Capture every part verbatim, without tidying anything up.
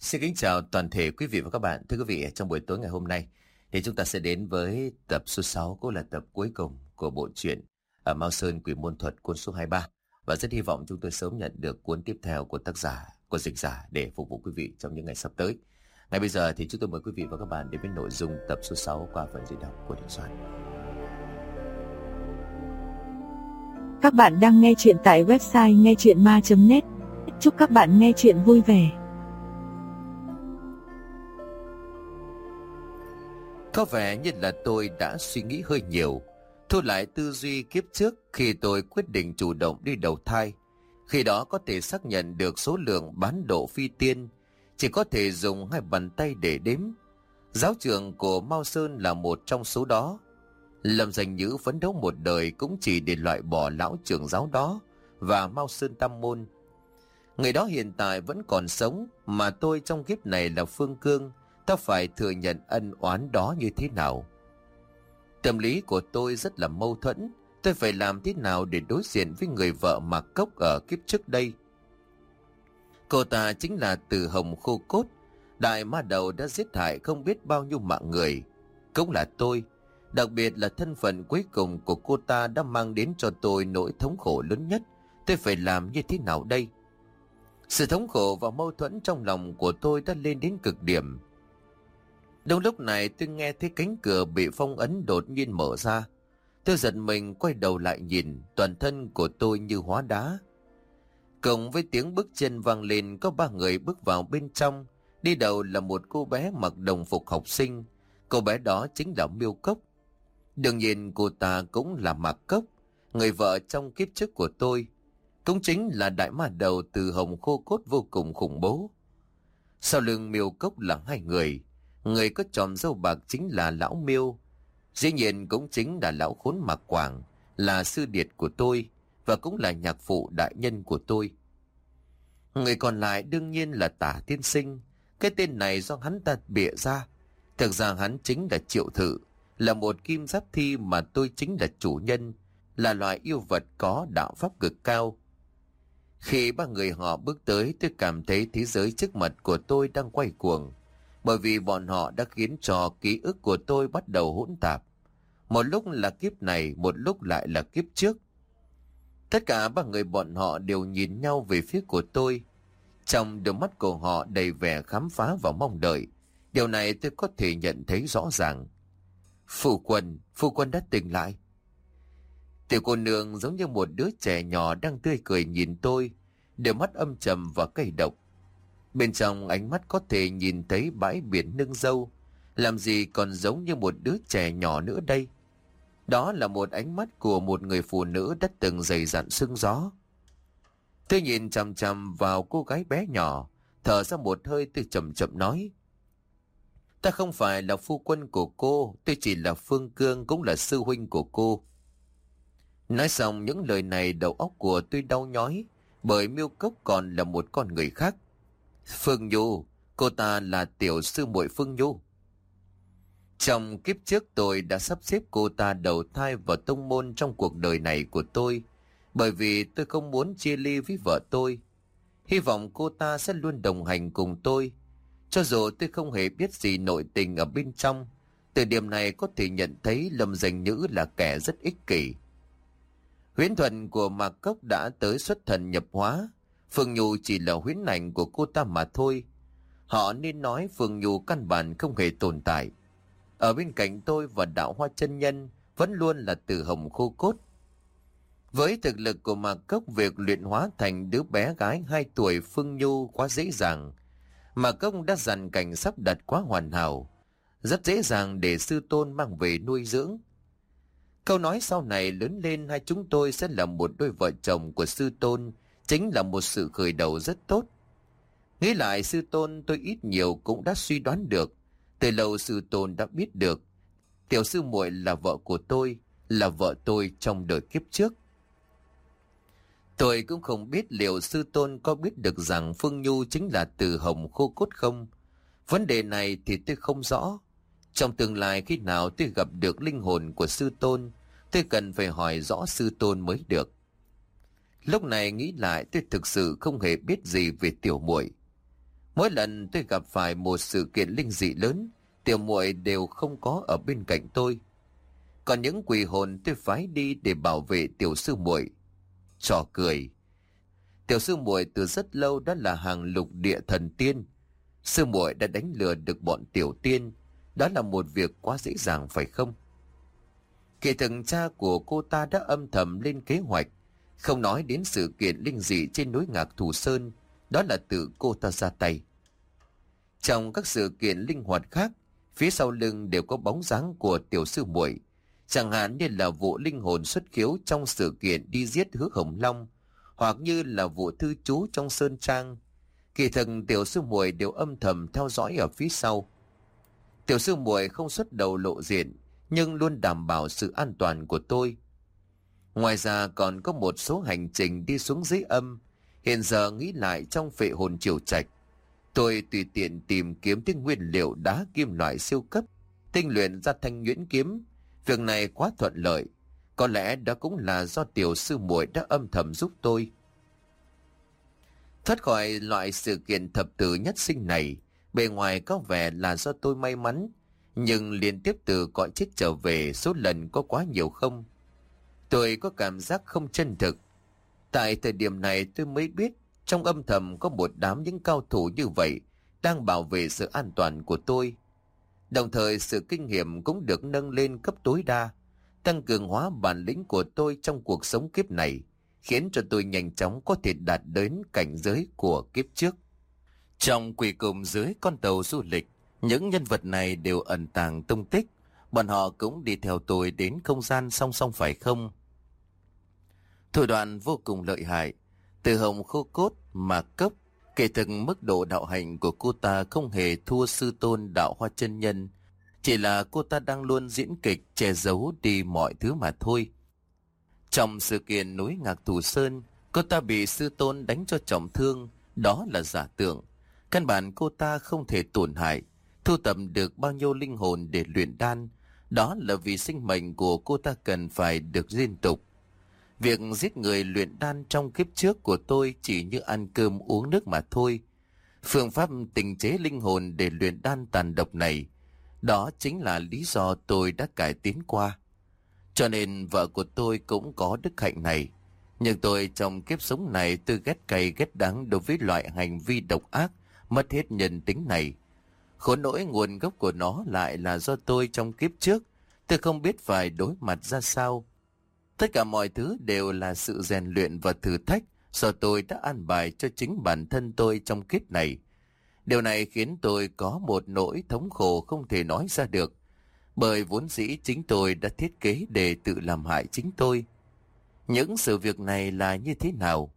Xin kính chào toàn thể quý vị và các bạn. Thưa quý vị, trong buổi tối ngày hôm nay thì chúng ta sẽ đến với tập số sáu, cũng là tập cuối cùng của bộ truyện ở Mao Sơn Quỷ Môn Thuật cuốn số hai mươi ba. Và rất hy vọng chúng tôi sớm nhận được cuốn tiếp theo của tác giả, của dịch giả để phục vụ quý vị trong những ngày sắp tới. Ngay bây giờ thì chúng tôi mời quý vị và các bạn đến với nội dung tập số sáu qua phần diễn đọc của Đình Soạn. Các bạn đang nghe chuyện tại website nghe chuyện ma chấm net. Chúc các bạn nghe chuyện vui vẻ. Có vẻ như là tôi đã suy nghĩ hơi nhiều, thu lại tư duy kiếp trước khi tôi quyết định chủ động đi đầu thai. Khi đó có thể xác nhận được số lượng bán độ phi tiên, chỉ có thể dùng hai bàn tay để đếm. Giáo trưởng của Mao Sơn là một trong số đó. Lâm Danh Nhữ phấn đấu một đời cũng chỉ để loại bỏ lão trưởng giáo đó và Mao Sơn Tam Môn. Người đó hiện tại vẫn còn sống, mà tôi trong kiếp này là Phương Cương. Ta phải thừa nhận ân oán đó như thế nào? Tâm lý của tôi rất là mâu thuẫn. Tôi phải làm thế nào để đối diện với người vợ Mạc Cốc ở kiếp trước đây? Cô ta chính là Từ Hồng Khô Cốt, đại ma đầu đã giết hại không biết bao nhiêu mạng người. Cũng là tôi. Đặc biệt là thân phận cuối cùng của cô ta đã mang đến cho tôi nỗi thống khổ lớn nhất. Tôi phải làm như thế nào đây? Sự thống khổ và mâu thuẫn trong lòng của tôi đã lên đến cực điểm. Đúng lúc này tôi nghe thấy cánh cửa bị phong ấn đột nhiên mở ra. Tôi giật mình quay đầu lại nhìn, toàn thân của tôi như hóa đá. Cùng với tiếng bước chân vang lên, có ba người bước vào bên trong. Đi đầu là một cô bé mặc đồng phục học sinh. Cô bé đó chính là Miêu Cốc. Đương nhiên cô ta cũng là Mạc Cốc, người vợ trong kiếp trước của tôi. Cũng chính là đại ma đầu Từ Hồng Khô Cốt vô cùng khủng bố. Sau lưng Miêu Cốc là hai người. Người có tròm râu bạc chính là lão Miêu. Dĩ nhiên cũng chính là lão khốn Mạc Quảng, là sư điệt của tôi và cũng là nhạc phụ đại nhân của tôi. Người còn lại đương nhiên là Tả Tiên Sinh. Cái tên này do hắn ta bịa ra. Thực ra hắn chính là Triệu Thự, là một kim giáp thi mà tôi chính là chủ nhân, là loài yêu vật có đạo pháp cực cao. Khi ba người họ bước tới, tôi cảm thấy thế giới trước mặt của tôi đang quay cuồng, bởi vì bọn họ đã khiến cho ký ức của tôi bắt đầu hỗn tạp. Một lúc là kiếp này, một lúc lại là kiếp trước. Tất cả ba người bọn họ đều nhìn nhau về phía của tôi. Trong đôi mắt của họ đầy vẻ khám phá và mong đợi. Điều này tôi có thể nhận thấy rõ ràng. Phu quân, phu quân đã tỉnh lại. Tiểu cô nương giống như một đứa trẻ nhỏ đang tươi cười nhìn tôi, đôi mắt âm trầm và cay độc. Bên trong ánh mắt có thể nhìn thấy bãi biển nương dâu, làm gì còn giống như một đứa trẻ nhỏ nữa đây. Đó là một ánh mắt của một người phụ nữ đã từng dày dặn sương gió. Tôi nhìn chằm chằm vào cô gái bé nhỏ, thở ra một hơi, tôi chậm chậm nói: Ta không phải là phu quân của cô, tôi chỉ là Phương Cương, cũng là sư huynh của cô. Nói xong những lời này, đầu óc của tôi đau nhói, bởi Miêu Cốc còn là một con người khác. Phương Nhu, cô ta là tiểu sư muội Phương Nhu. Trong kiếp trước tôi đã sắp xếp cô ta đầu thai vào tông môn trong cuộc đời này của tôi, bởi vì tôi không muốn chia ly với vợ tôi. Hy vọng cô ta sẽ luôn đồng hành cùng tôi. Cho dù tôi không hề biết gì nội tình ở bên trong, từ điểm này có thể nhận thấy Lâm Danh Nhữ là kẻ rất ích kỷ. Huyễn thuật của Mạc Cốc đã tới xuất thần nhập hóa. Phương Nhu chỉ là huyễn ảnh của cô ta mà thôi. Họ nên nói Phương Nhu căn bản không hề tồn tại. Ở bên cạnh tôi và Đạo Hoa chân nhân vẫn luôn là Từ Hồng Khô Cốt. Với thực lực của Mạc Cốc, việc luyện hóa thành đứa bé gái hai tuổi Phương Nhu quá dễ dàng. Mạc Cốc đã dàn cảnh sắp đặt quá hoàn hảo, rất dễ dàng để sư tôn mang về nuôi dưỡng. Câu nói sau này lớn lên hai chúng tôi sẽ là một đôi vợ chồng của sư tôn, chính là một sự khởi đầu rất tốt. Nghĩ lại sư tôn, tôi ít nhiều cũng đã suy đoán được. Từ lâu sư tôn đã biết được tiểu sư muội là vợ của tôi, là vợ tôi trong đời kiếp trước. Tôi cũng không biết liệu sư tôn có biết được rằng Phương Nhu chính là Từ Hồng Khô Cốt không. Vấn đề này thì tôi không rõ. Trong tương lai khi nào tôi gặp được linh hồn của sư tôn, tôi cần phải hỏi rõ sư tôn mới được. Lúc này nghĩ lại, tôi thực sự không hề biết gì về tiểu muội. Mỗi lần tôi gặp phải một sự kiện linh dị lớn, tiểu muội đều không có ở bên cạnh tôi. Còn những quỷ hồn tôi phái đi để bảo vệ tiểu sư muội. Trò cười. Tiểu sư muội từ rất lâu đã là hàng lục địa thần tiên. Sư muội đã đánh lừa được bọn tiểu tiên. Đó là một việc quá dễ dàng phải không? Kỳ thực cha của cô ta đã âm thầm lên kế hoạch. Không nói đến sự kiện linh dị trên núi Ngạc Thù Sơn. Đó là tự cô ta ra tay. Trong các sự kiện linh hoạt khác, phía sau lưng đều có bóng dáng của tiểu sư muội. Chẳng hạn như là vụ linh hồn xuất khiếu trong sự kiện đi giết Hứa Hồng Long, hoặc như là vụ thư chú trong Sơn Trang. Kỳ thực tiểu sư muội đều âm thầm theo dõi ở phía sau. Tiểu sư muội không xuất đầu lộ diện, nhưng luôn đảm bảo sự an toàn của tôi. Ngoài ra còn có một số hành trình đi xuống dưới âm. Hiện giờ nghĩ lại trong phệ hồn triều trạch, tôi tùy tiện tìm kiếm những nguyên liệu đá kim loại siêu cấp, tinh luyện ra thanh nhuyễn kiếm. Việc này quá thuận lợi. Có lẽ đó cũng là do tiểu sư muội đã âm thầm giúp tôi thoát khỏi loại sự kiện thập tử nhất sinh này. Bề ngoài có vẻ là do tôi may mắn, nhưng liên tiếp từ cõi chết trở về số lần có quá nhiều không? Tôi có cảm giác không chân thực. Tại thời điểm này tôi mới biết trong âm thầm có một đám những cao thủ như vậy đang bảo vệ sự an toàn của tôi. Đồng thời sự kinh nghiệm cũng được nâng lên cấp tối đa, tăng cường hóa bản lĩnh của tôi trong cuộc sống kiếp này, khiến cho tôi nhanh chóng có thể đạt đến cảnh giới của kiếp trước. Trong quỷ cùng dưới con tàu du lịch, những nhân vật này đều ẩn tàng tung tích. Bọn họ cũng đi theo tôi đến không gian song song phải không? Thủ đoạn vô cùng lợi hại. Từ hồng khô cốt mà cấp, kể thực mức độ đạo hạnh của cô ta không hề thua sư tôn Đạo Hoa chân nhân. Chỉ là cô ta đang luôn diễn kịch che giấu đi mọi thứ mà thôi. Trong sự kiện núi Ngạc Thù Sơn, cô ta bị sư tôn đánh cho trọng thương. Đó là giả tượng. Căn bản cô ta không thể tổn hại. Thu tập được bao nhiêu linh hồn để luyện đan, đó là vì sinh mệnh của cô ta cần phải được liên tục. Việc giết người luyện đan trong kiếp trước của tôi chỉ như ăn cơm uống nước mà thôi. Phương pháp tình chế linh hồn để luyện đan tàn độc này, đó chính là lý do tôi đã cải tiến qua. Cho nên vợ của tôi cũng có đức hạnh này. Nhưng tôi trong kiếp sống này tôi ghét cay ghét đắng đối với loại hành vi độc ác, mất hết nhân tính này. Khốn nỗi nguồn gốc của nó lại là do tôi trong kiếp trước. Tôi không biết phải đối mặt ra sao. Tất cả mọi thứ đều là sự rèn luyện và thử thách do tôi đã an bài cho chính bản thân tôi trong kiếp này. Điều này khiến tôi có một nỗi thống khổ không thể nói ra được. Bởi vốn dĩ chính tôi đã thiết kế để tự làm hại chính tôi. Những sự việc này là như thế nào?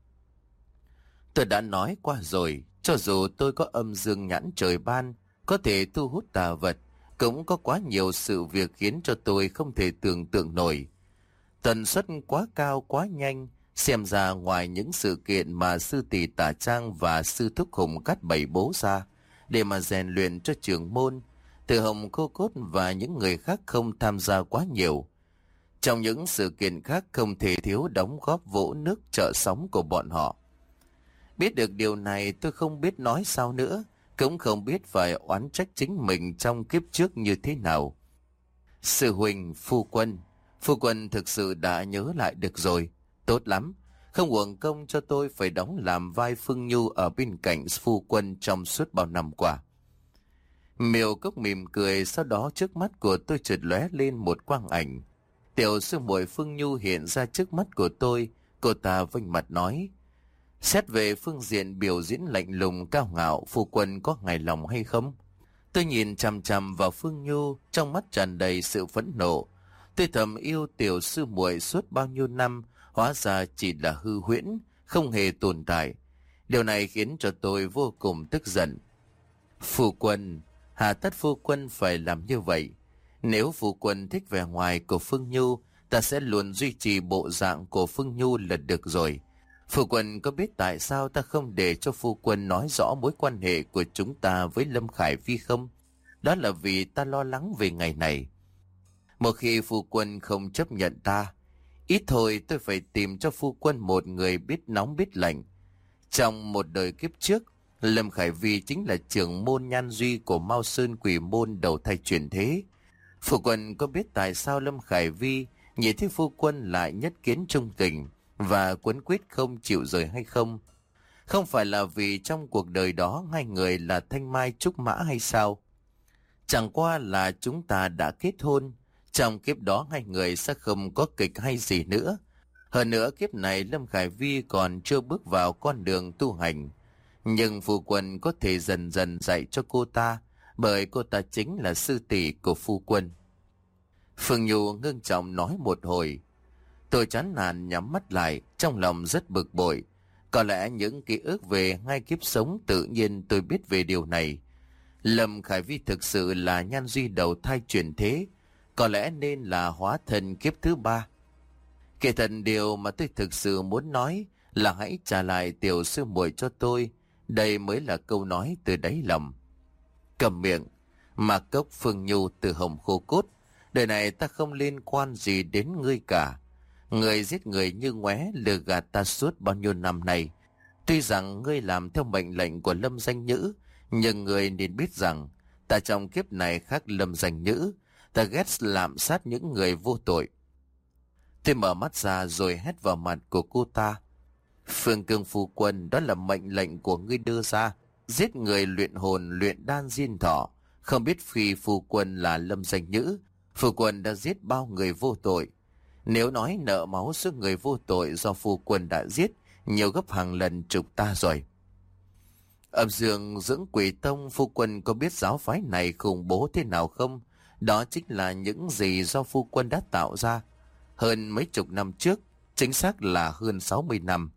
Tôi đã nói qua rồi, cho dù tôi có âm dương nhãn trời ban, có thể thu hút tà vật, cũng có quá nhiều sự việc khiến cho tôi không thể tưởng tượng nổi. Tần suất quá cao quá nhanh, xem ra ngoài những sự kiện mà sư tỷ Tả Trang và sư thúc Hùng Cát bày bố ra để mà rèn luyện cho trưởng môn, Từ Hồng Cô Cốt và những người khác không tham gia quá nhiều. Trong những sự kiện khác không thể thiếu đóng góp vỗ nước trợ sóng của bọn họ. Biết được điều này tôi không biết nói sao nữa, cũng không biết phải oán trách chính mình trong kiếp trước như thế nào. Sư huynh, phu quân, phu quân thực sự đã nhớ lại được rồi, tốt lắm. Không uổng công cho tôi phải đóng làm vai Phương Nhu ở bên cạnh phu quân trong suốt bao năm qua. Miêu Cốc mỉm cười, sau đó trước mắt của tôi chợt lóe lên một quang ảnh. Tiểu sư muội Phương Nhu hiện ra trước mắt của tôi, cô ta vênh mặt nói: Xét về phương diện biểu diễn lạnh lùng cao ngạo, phu quân có hài lòng hay không? Tôi nhìn chằm chằm vào Phương Nhu, trong mắt tràn đầy sự phẫn nộ. Tôi thầm yêu tiểu sư muội suốt bao nhiêu năm, hóa ra chỉ là hư huyễn, không hề tồn tại. Điều này khiến cho tôi vô cùng tức giận. Phu quân, hà tất phu quân phải làm như vậy? Nếu phu quân thích vẻ ngoài của Phương Nhu, ta sẽ luôn duy trì bộ dạng của Phương Nhu là được rồi. Phu quân có biết tại sao ta không để cho phu quân nói rõ mối quan hệ của chúng ta với Lâm Khải Vi không? Đó là vì ta lo lắng về ngày này. Một khi phu quân không chấp nhận ta, ít thôi tôi phải tìm cho phu quân một người biết nóng biết lạnh. Trong một đời kiếp trước, Lâm Khải Vi chính là trưởng môn Nhan Duy của Mao Sơn Quỷ Môn đầu thai chuyển thế. Phu quân có biết tại sao Lâm Khải Vi nhìn thấy phu quân lại nhất kiến trung tình và quấn quýt không chịu rời hay không? Không phải là vì trong cuộc đời đó hai người là thanh mai trúc mã hay sao? Chẳng qua là chúng ta đã kết hôn, trong kiếp đó hai người sẽ không có kịch hay gì nữa. Hơn nữa kiếp này Lâm Khải Vi còn chưa bước vào con đường tu hành. Nhưng phu quân có thể dần dần dạy cho cô ta, bởi cô ta chính là sư tỷ của phu quân. Phương Nhu ngưng trọng nói một hồi. Tôi chán nản nhắm mắt lại, trong lòng rất bực bội. Có lẽ những ký ức về hai kiếp sống tự nhiên tôi biết về điều này. Lâm Khải Vi thực sự là Nhan Duy đầu thai chuyển thế, có lẽ nên là hóa thân kiếp thứ ba. Kể thật điều mà tôi thực sự muốn nói là hãy trả lại tiểu sư muội cho tôi. Đây mới là câu nói từ đáy lòng. Cầm miệng. Mạc Cốc, Phương Nhu, Từ Hồng, Khô Cốt. Đời này ta không liên quan gì đến ngươi cả. Người giết người như ngoé lừa gạt ta suốt bao nhiêu năm nay. Tuy rằng ngươi làm theo mệnh lệnh của Lâm Danh Nhữ, nhưng ngươi nên biết rằng ta trong kiếp này khác Lâm Danh Nhữ. Ta ghét lạm sát những người vô tội. Tôi mở mắt ra rồi hét vào mặt của cô ta. Phương Cương phu quân, đó là mệnh lệnh của ngươi đưa ra. Giết người luyện hồn, luyện đan diên thọ. Không biết phi phu quân là Lâm Danh Nhữ, phu quân đã giết bao người vô tội. Nếu nói nợ máu số người vô tội do phu quân đã giết, nhiều gấp hàng lần chục ta rồi. Âm Dương Dưỡng Quỷ Tông, phu quân có biết giáo phái này khủng bố thế nào không? Đó chính là những gì do phu quân đã tạo ra. Hơn mấy chục năm trước, chính xác là hơn sáu mươi năm.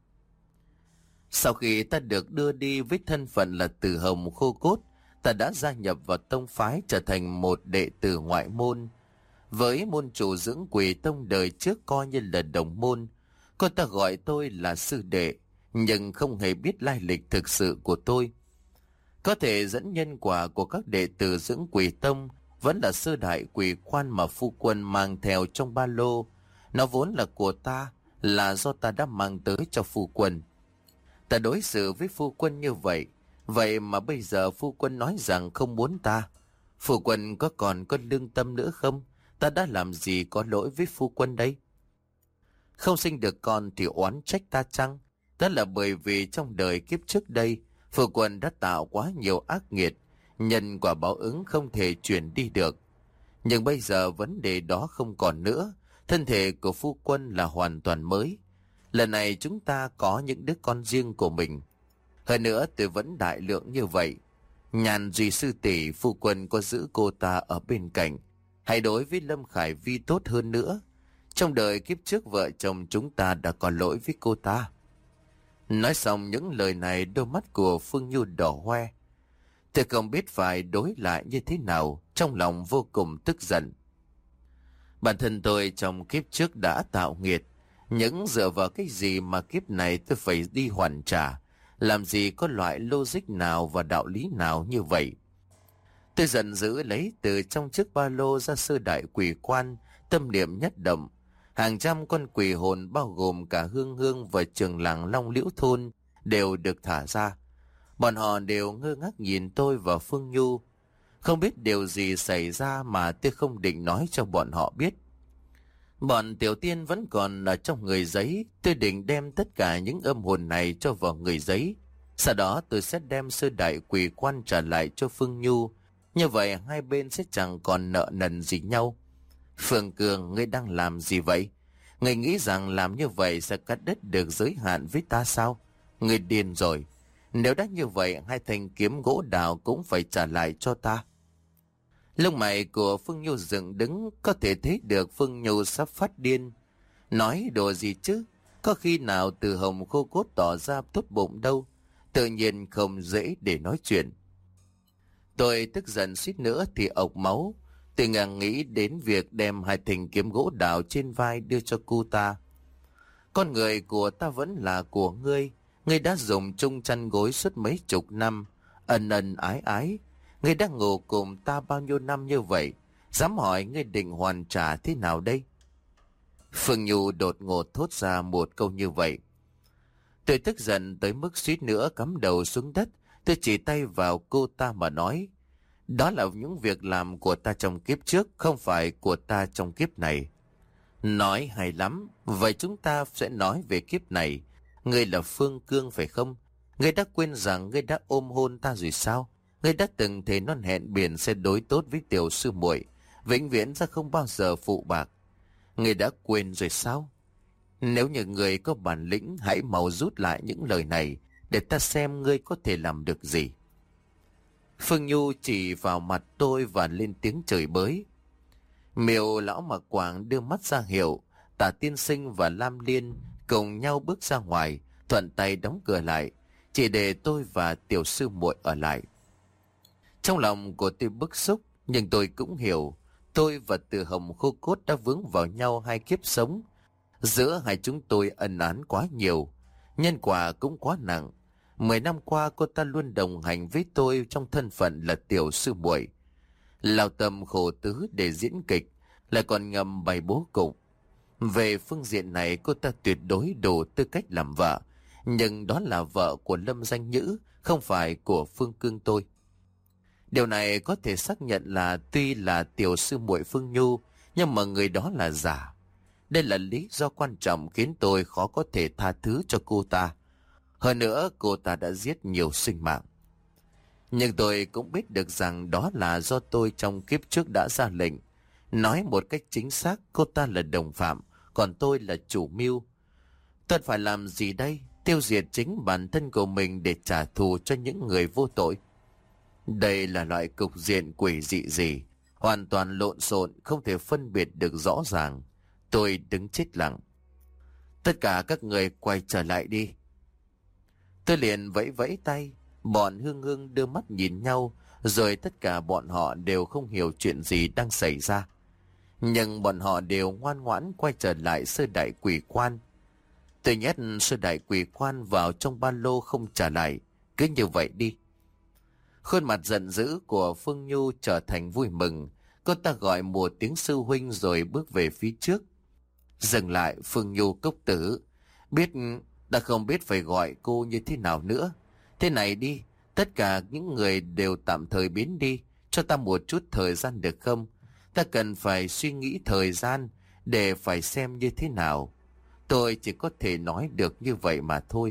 Sau khi ta được đưa đi với thân phận là Từ Hồng Khô Cốt, ta đã gia nhập vào tông phái trở thành một đệ tử ngoại môn. Với môn chủ Dưỡng Quỷ Tông đời trước coi như là đồng môn, cô ta gọi tôi là sư đệ, nhưng không hề biết lai lịch thực sự của tôi. Có thể dẫn nhân quả của các đệ tử Dưỡng Quỷ Tông vẫn là sơ đại quỷ quan mà phu quân mang theo trong ba lô. Nó vốn là của ta, là do ta đã mang tới cho phu quân. Ta đối xử với phu quân như vậy, vậy mà bây giờ phu quân nói rằng không muốn ta. Phu quân có còn có lương tâm nữa không? Ta đã làm gì có lỗi với phu quân đây? Không sinh được con thì oán trách ta chăng? Đó là bởi vì trong đời kiếp trước đây, phu quân đã tạo quá nhiều ác nghiệt, nhân quả báo ứng không thể chuyển đi được. Nhưng bây giờ vấn đề đó không còn nữa, thân thể của phu quân là hoàn toàn mới. Lần này chúng ta có những đứa con riêng của mình. Hơn nữa tôi vẫn đại lượng như vậy. Nhàn Duy sư tỷ, phu quân có giữ cô ta ở bên cạnh, hãy đối với Lâm Khải Vi tốt hơn nữa. Trong đời kiếp trước vợ chồng chúng ta đã có lỗi với cô ta. Nói xong những lời này, đôi mắt của Phương Nhu đỏ hoe. Tôi không biết phải đối lại như thế nào, trong lòng vô cùng tức giận. Bản thân tôi trong kiếp trước đã tạo nghiệt, những dựa vào cái gì mà kiếp này tôi phải đi hoàn trả? Làm gì có loại logic nào và đạo lý nào như vậy? Tôi giận dữ lấy từ trong chiếc ba lô ra sơ đại quỷ quan, tâm niệm nhất động. Hàng trăm con quỷ hồn bao gồm cả Hương Hương và trường làng Long Liễu Thôn đều được thả ra. Bọn họ đều ngơ ngác nhìn tôi và Phương Nhu. Không biết điều gì xảy ra mà tôi không định nói cho bọn họ biết. Bọn tiểu tiên vẫn còn ở trong người giấy. Tôi định đem tất cả những âm hồn này cho vào người giấy. Sau đó tôi sẽ đem sơ đại quỷ quan trả lại cho Phương Nhu. Như vậy hai bên sẽ chẳng còn nợ nần gì nhau. Phương Cường, ngươi đang làm gì vậy? Ngươi nghĩ rằng làm như vậy sẽ cắt đứt được giới hạn với ta sao? Ngươi điên rồi. Nếu đã như vậy, hai thanh kiếm gỗ đào cũng phải trả lại cho ta. Lông mày của Phương Nhu dựng đứng, có thể thấy được Phương Nhu sắp phát điên. Nói đồ gì chứ? Có khi nào Từ Hồng Khô Cốt tỏ ra tốt bụng đâu. Tự nhiên không dễ để nói chuyện. Tôi tức giận suýt nữa thì ộc máu. Tôi ngang nghĩ đến việc đem hai thanh kiếm gỗ đào trên vai đưa cho cô ta. Con người của ta vẫn là của ngươi. Ngươi đã dùng chung chăn gối suốt mấy chục năm, ân ân ái ái. Ngươi đã ngủ cùng ta bao nhiêu năm như vậy, dám hỏi ngươi định hoàn trả thế nào đây? Phương Nhu đột ngột thốt ra một câu như vậy. Tôi tức giận tới mức suýt nữa cắm đầu xuống đất, Tôi chỉ tay vào cô ta mà nói, đó là những việc làm của ta trong kiếp trước, không phải của ta trong kiếp này. Nói hay lắm, vậy chúng ta sẽ nói về kiếp này. Ngươi là Phương Cương phải không? Ngươi đã quên rằng ngươi đã ôm hôn ta rồi sao? Ngươi đã từng thề non hẹn biển sẽ đối tốt với tiểu sư muội, vĩnh viễn sẽ không bao giờ phụ bạc. Ngươi đã quên rồi sao? Nếu như ngươi có bản lĩnh, hãy mau rút lại những lời này để ta xem ngươi có thể làm được gì. Phương Nhu chỉ vào mặt tôi và lên tiếng chửi bới. Miêu lão mặc quàng đưa mắt ra hiệu, Tả Tiên Sinh và Lam Liên cùng nhau bước ra ngoài, thuận tay đóng cửa lại, chỉ để tôi và tiểu sư muội ở lại. Trong lòng của tôi bức xúc, nhưng tôi cũng hiểu, tôi và Từ Hồng khô cốt đã vướng vào nhau hai kiếp sống. Giữa hai chúng tôi ân oán quá nhiều, nhân quả cũng quá nặng. Mười năm qua cô ta luôn đồng hành với tôi trong thân phận là tiểu sư muội, lao tâm khổ tứ để diễn kịch, lại còn ngầm bày bố cục. Về phương diện này cô ta tuyệt đối đủ tư cách làm vợ, nhưng đó là vợ của Lâm Danh Nhữ, không phải của Phương Cương tôi. Điều này có thể xác nhận là tuy là tiểu sư muội Phương Nhu, nhưng mà người đó là giả. Đây là lý do quan trọng khiến tôi khó có thể tha thứ cho cô ta. Hơn nữa, cô ta đã giết nhiều sinh mạng. Nhưng tôi cũng biết được rằng đó là do tôi trong kiếp trước đã ra lệnh. Nói một cách chính xác, cô ta là đồng phạm, còn tôi là chủ mưu. Tôi phải làm gì đây? Tiêu diệt chính bản thân của mình để trả thù cho những người vô tội. Đây là loại cục diện quỷ dị gì? Hoàn toàn lộn xộn, không thể phân biệt được rõ ràng. Tôi đứng chết lặng. Tất cả các người quay trở lại đi. Tôi liền vẫy vẫy tay. Bọn Hương Hương đưa mắt nhìn nhau, rồi tất cả bọn họ đều không hiểu chuyện gì đang xảy ra. Nhưng bọn họ đều ngoan ngoãn quay trở lại sơ đại quỷ quan. Tôi nhét sơ đại quỷ quan vào trong ba lô không trả lại. Cứ như vậy đi. Khuôn mặt giận dữ của Phương Nhu trở thành vui mừng. Cô ta gọi một tiếng sư huynh rồi bước về phía trước. Dừng lại, Phương Nhu cốc tử. Biết, đã không biết phải gọi cô như thế nào nữa. Thế này đi, tất cả những người đều tạm thời biến đi, cho ta một chút thời gian được không? Ta cần phải suy nghĩ thời gian để phải xem như thế nào. Tôi chỉ có thể nói được như vậy mà thôi.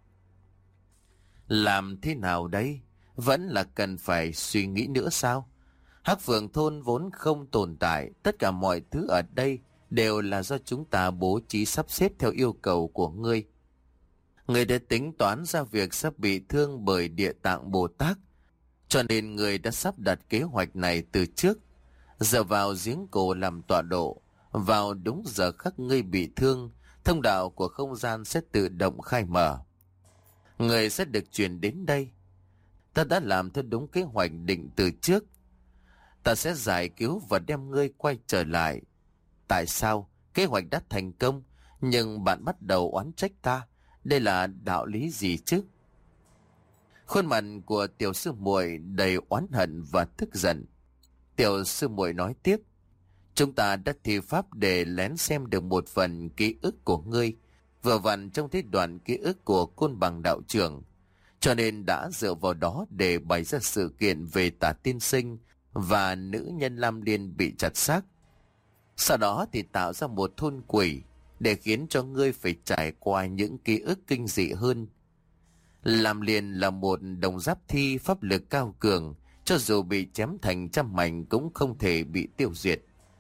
Làm thế nào đấy? Vẫn là cần phải suy nghĩ nữa sao? Hắc Phượng thôn vốn không tồn tại, tất cả mọi thứ ở đây đều là do chúng ta bố trí sắp xếp theo yêu cầu của ngươi. Người đã tính toán ra việc sắp bị thương bởi Địa Tạng Bồ Tát, cho nên người đã sắp đặt kế hoạch này từ trước. Giờ vào giếng cổ làm tọa độ, vào đúng giờ khắc ngươi bị thương, thông đạo của không gian sẽ tự động khai mở. Người sẽ được chuyển đến đây. Ta đã làm theo đúng kế hoạch định từ trước. Ta sẽ giải cứu và đem ngươi quay trở lại. Tại sao? Kế hoạch đã thành công, nhưng bạn bắt đầu oán trách ta. Đây là đạo lý gì chứ? Khuôn mặt của tiểu sư muội đầy oán hận và tức giận. Tiểu sư muội nói tiếp. Chúng ta đã thi pháp để lén xem được một phần ký ức của ngươi, vừa vặn trong thế đoạn ký ức của Côn Bằng đạo trưởng, cho nên đã dựa vào đó để bày ra sự kiện về Tả Tiên Sinh và nữ nhân Lam Liên bị chặt xác. Sau đó thì tạo ra một thôn quỷ để khiến cho ngươi phải trải qua những ký ức kinh dị hơn. Lam Liên là một đồng giáp thi pháp lực cao cường, cho dù bị chém thành trăm mảnh cũng không thể bị tiêu diệt.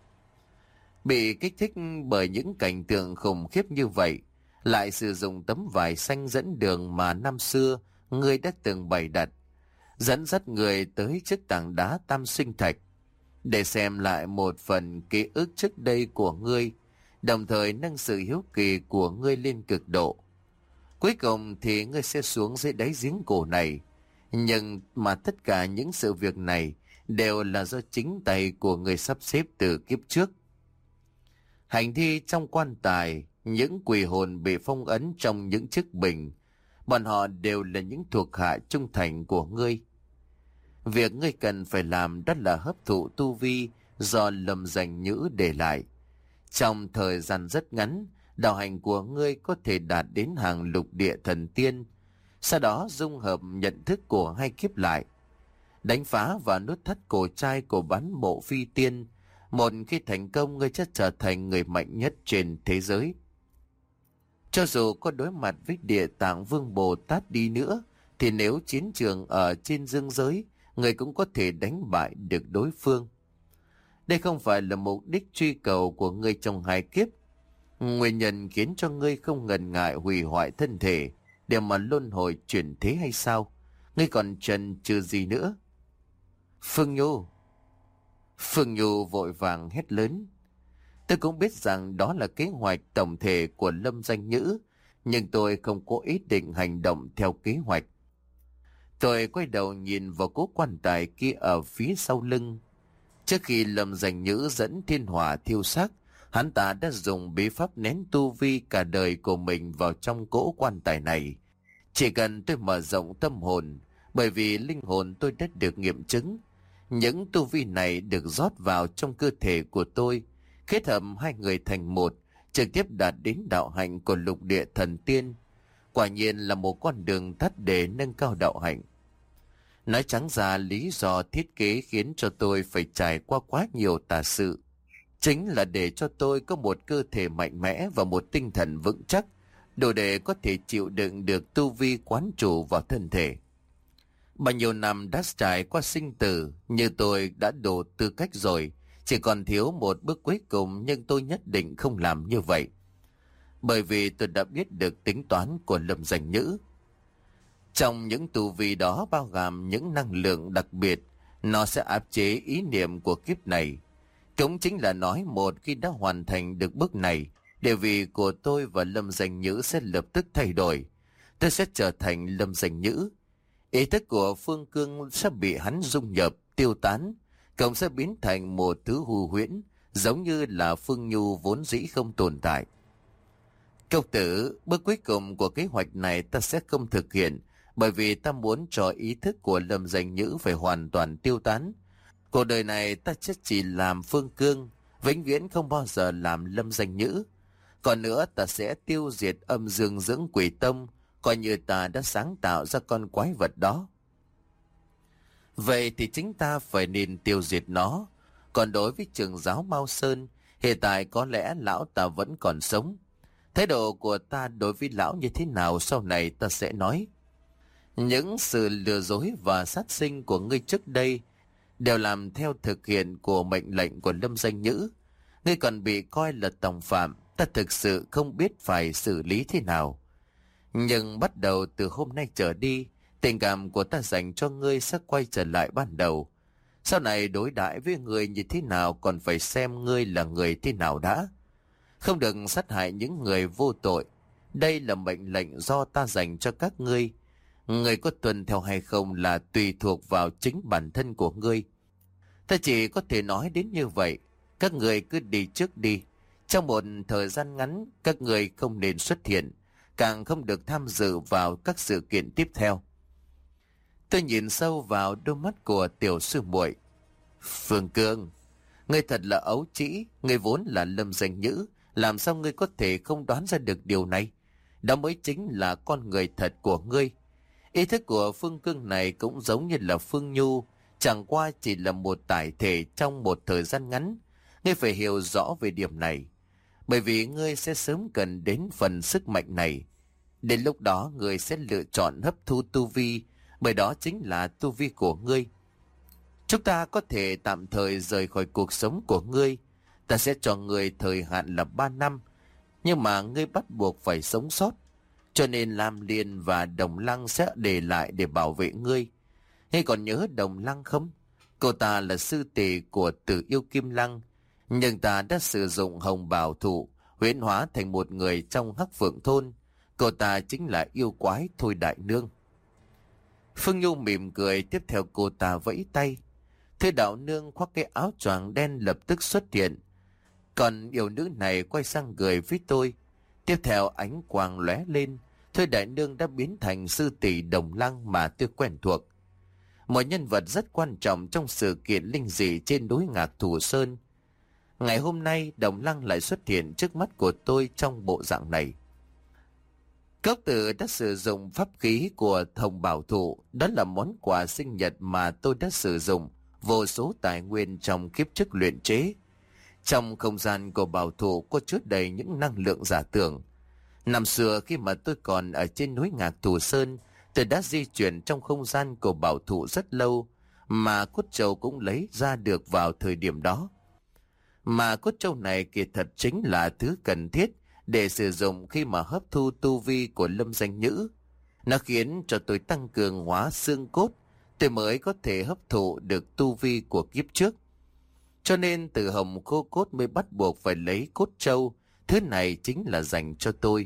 Bị kích thích bởi những cảnh tượng khủng khiếp như vậy, lại sử dụng tấm vải xanh dẫn đường mà năm xưa ngươi đã từng bày đặt, dẫn dắt người tới chiếc tảng đá Tam Sinh Thạch để xem lại một phần ký ức trước đây của ngươi, đồng thời nâng sự hiếu kỳ của ngươi lên cực độ. Cuối cùng thì ngươi sẽ xuống dưới đáy giếng cổ này, nhưng mà tất cả những sự việc này đều là do chính tay của ngươi sắp xếp từ kiếp trước. Hành thi trong quan tài, những quỷ hồn bị phong ấn trong những chiếc bình, bọn họ đều là những thuộc hạ trung thành của ngươi. Việc ngươi cần phải làm đó là hấp thụ tu vi do Lâm Danh Nhữ để lại. Trong thời gian rất ngắn, đạo hành của ngươi có thể đạt đến hàng lục địa thần tiên. sau đó dung hợp nhận thức của hai kiếp lại, đánh phá và nút thắt cổ trai của bán mộ phi tiên. Một khi thành công, ngươi sẽ trở thành người mạnh nhất trên thế giới. Cho dù có đối mặt với Địa Tạng Vương Bồ Tát đi nữa, thì nếu chiến trường ở trên dương giới, người cũng có thể đánh bại được đối phương. Đây không phải là mục đích truy cầu của ngươi trong hai kiếp. Nguyên nhân khiến cho ngươi không ngần ngại hủy hoại thân thể để mà luân hồi chuyển thế hay sao? Ngươi còn chần chừ gì nữa? Phương Nhu! Phương Nhu vội vàng hét lớn. Tôi cũng biết rằng đó là kế hoạch tổng thể của Lâm Danh Nhữ, nhưng tôi không có ý định hành động theo kế hoạch. Tôi quay đầu nhìn vào cố quan tài kia ở phía sau lưng. Trước khi Lâm Danh Nhữ dẫn thiên hỏa thiêu xác, hắn ta đã dùng bí pháp nén tu vi cả đời của mình vào trong cỗ quan tài này. Chỉ cần tôi mở rộng tâm hồn, bởi vì linh hồn tôi đã được nghiệm chứng, những tu vi này được rót vào trong cơ thể của tôi, kết hợp hai người thành một, trực tiếp đạt đến đạo hạnh của lục địa thần tiên. Quả nhiên là một con đường tắt để nâng cao đạo hạnh. Nói trắng ra, lý do thiết kế khiến cho tôi phải trải qua quá nhiều tà sự chính là để cho tôi có một cơ thể mạnh mẽ và một tinh thần vững chắc, đủ để có thể chịu đựng được tu vi quán chủ vào thân thể. Bao nhiêu năm đã trải qua sinh tử, như tôi đã đủ tư cách rồi, chỉ còn thiếu một bước cuối cùng, nhưng tôi nhất định không làm như vậy. Bởi vì tôi đã biết được tính toán của Lâm Danh Nhữ. Trong những tu vi đó bao gồm những năng lượng đặc biệt, nó sẽ áp chế ý niệm của kiếp này. Cũng chính là nói, một khi đã hoàn thành được bước này, địa vị của tôi và Lâm Danh Nhữ sẽ lập tức thay đổi. Tôi sẽ trở thành Lâm Danh Nhữ. Ý thức của Phương Cương sẽ bị hắn dung nhập, tiêu tán, cộng sẽ biến thành một thứ hư huyễn, giống như là Phương Nhu vốn dĩ không tồn tại. Công tử, bước cuối cùng của kế hoạch này ta sẽ không thực hiện, bởi vì ta muốn cho ý thức của Lâm Danh Nhữ phải hoàn toàn tiêu tán. Cuộc đời này ta chắc chỉ làm Phương Cương, vĩnh viễn không bao giờ làm Lâm Danh Nhữ. Còn nữa, ta sẽ tiêu diệt âm dương dưỡng quỷ tông, coi như ta đã sáng tạo ra con quái vật đó. Vậy thì chính ta phải nên tiêu diệt nó. Còn đối với trưởng giáo Mao Sơn, hiện tại có lẽ lão ta vẫn còn sống. Thái độ của ta đối với lão như thế nào sau này ta sẽ nói. Những sự lừa dối và sát sinh của ngươi trước đây đều làm theo thực hiện của mệnh lệnh của Lâm Danh Nhữ. Ngươi còn bị coi là tòng phạm, ta thực sự không biết phải xử lý thế nào. Nhưng bắt đầu từ hôm nay trở đi, tình cảm của ta dành cho ngươi sẽ quay trở lại ban đầu. Sau này đối đãi với ngươi như thế nào còn phải xem ngươi là người thế nào đã. Không được sát hại những người vô tội. Đây là mệnh lệnh do ta dành cho các ngươi. Ngươi có tuân theo hay không là tùy thuộc vào chính bản thân của ngươi. Ta chỉ có thể nói đến như vậy. Các người cứ đi trước đi. Trong một thời gian ngắn, các người không nên xuất hiện, càng không được tham dự vào các sự kiện tiếp theo. Tôi nhìn sâu vào đôi mắt của tiểu sư muội. Phương Cương, ngươi thật là ấu trĩ, ngươi vốn là Lâm Danh Nhữ, làm sao ngươi có thể không đoán ra được điều này? Đó mới chính là con người thật của ngươi. Ý thức của Phương Cương này cũng giống như là Phương Nhu, chẳng qua chỉ là một tải thể trong một thời gian ngắn. Ngươi phải hiểu rõ về điểm này, bởi vì ngươi sẽ sớm cần đến phần sức mạnh này. Đến lúc đó ngươi sẽ lựa chọn hấp thu tu vi, bởi đó chính là tu vi của ngươi. Chúng ta có thể tạm thời rời khỏi cuộc sống của ngươi. Ta sẽ cho ngươi thời hạn là ba năm, nhưng mà ngươi bắt buộc phải sống sót. Cho nên Lam Liên và Đồng Lăng sẽ để lại để bảo vệ ngươi. Ngươi còn nhớ Đồng Lăng không? Cô ta là sư tỷ của Tử Yêu Kim Lăng, nhưng ta đã sử dụng hồng bào thụ huyễn hóa thành một người trong Hắc Phượng Thôn. Cô ta chính là yêu quái Thôi Đại Nương. Phương Nhu mỉm cười, tiếp theo cô ta vẫy tay. Thôi Đạo Nương khoác cái áo choàng đen lập tức xuất hiện. Còn yêu nữ này quay sang cười với tôi. Tiếp theo ánh quang lóe lên, Thôi Đại Nương đã biến thành sư tỷ Đồng Lăng mà tôi quen thuộc. Một nhân vật rất quan trọng trong sự kiện linh dị trên núi Ngạc Thủ Sơn. Ngày hôm nay Đồng Lăng lại xuất hiện trước mắt của tôi trong bộ dạng này. Cốc tử đã sử dụng pháp khí của Thông Bảo Thụ, đó là món quà sinh nhật mà tôi đã sử dụng vô số tài nguyên trong kiếp trước luyện chế. Trong không gian của Bảo Thụ có chứa đầy những năng lượng giả tưởng. Năm xưa khi mà tôi còn ở trên núi Ngạc Thù Sơn, tôi đã di chuyển trong không gian của Bảo Thụ rất lâu, mà cốt trâu cũng lấy ra được vào thời điểm đó. Mà cốt trâu này kỳ thật chính là thứ cần thiết để sử dụng khi mà hấp thu tu vi của Lâm Danh Nhữ. Nó khiến cho tôi tăng cường hóa xương cốt, tôi mới có thể hấp thụ được tu vi của kiếp trước. Cho nên từ Hồng Khô Cốt mới bắt buộc phải lấy cốt trâu, thứ này chính là dành cho tôi.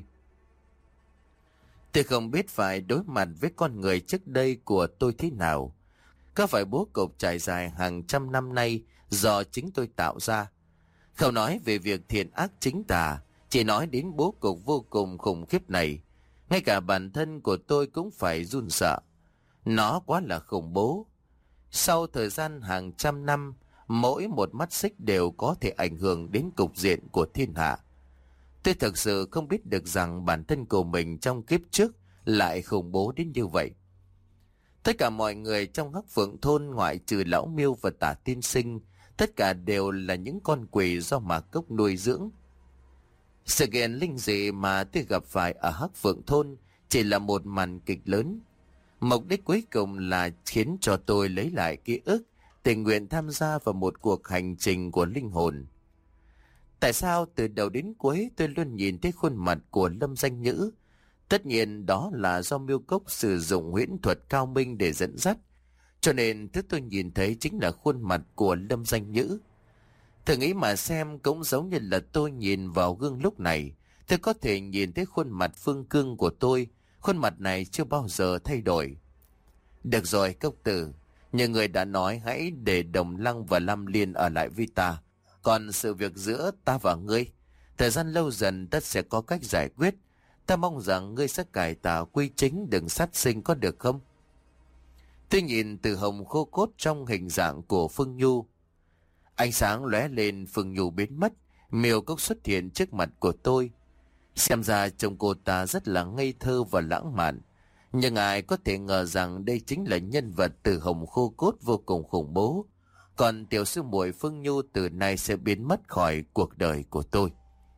Tôi không biết phải đối mặt với con người trước đây của tôi thế nào. Có phải bố cục trải dài hàng trăm năm nay do chính tôi tạo ra. Không nói về việc thiện ác chính tà, chỉ nói đến bố cục vô cùng khủng khiếp này. Ngay cả bản thân của tôi cũng phải run sợ. Nó quá là khủng bố. Sau thời gian hàng trăm năm, mỗi một mắt xích đều có thể ảnh hưởng đến cục diện của thiên hạ. Tôi thực sự không biết được rằng bản thân của mình trong kiếp trước lại khủng bố đến như vậy. Tất cả mọi người trong Hắc Phượng Thôn ngoại trừ Lão Miêu và Tả Tiên Sinh, tất cả đều là những con quỷ do Mạc Cốc nuôi dưỡng. Sự kiện linh dị mà tôi gặp phải ở Hắc Phượng Thôn chỉ là một màn kịch lớn. Mục đích cuối cùng là khiến cho tôi lấy lại ký ức, tình nguyện tham gia vào một cuộc hành trình của linh hồn. Tại sao từ đầu đến cuối tôi luôn nhìn thấy khuôn mặt của Lâm Danh Nhữ? Tất nhiên đó là do Miêu Cốc sử dụng huyễn thuật cao minh để dẫn dắt. Cho nên thứ tôi nhìn thấy chính là khuôn mặt của Lâm Danh Nhữ. Thử nghĩ mà xem, cũng giống như là tôi nhìn vào gương lúc này, tôi có thể nhìn thấy khuôn mặt Phương Cương của tôi. Khuôn mặt này chưa bao giờ thay đổi. Được rồi Cốc Tử, như người đã nói, hãy để Đồng Lăng và Lam Liên ở lại với ta. Còn sự việc giữa ta và ngươi, thời gian lâu dần tất sẽ có cách giải quyết. Ta mong rằng ngươi sẽ cải tạo quy chính, đừng sát sinh, có được không? Tôi nhìn từ Hồng Khô Cốt trong hình dạng của Phương Nhu. Ánh sáng lóe lên, Phương Nhu biến mất, Miêu Cốc xuất hiện trước mặt của tôi. Xem ra trông cô ta rất là ngây thơ và lãng mạn. Nhưng ai có thể ngờ rằng đây chính là nhân vật từ Hồng Khô Cốt vô cùng khủng bố. Còn tiểu sư muội Phương Nhu từ nay sẽ biến mất khỏi cuộc đời của tôi.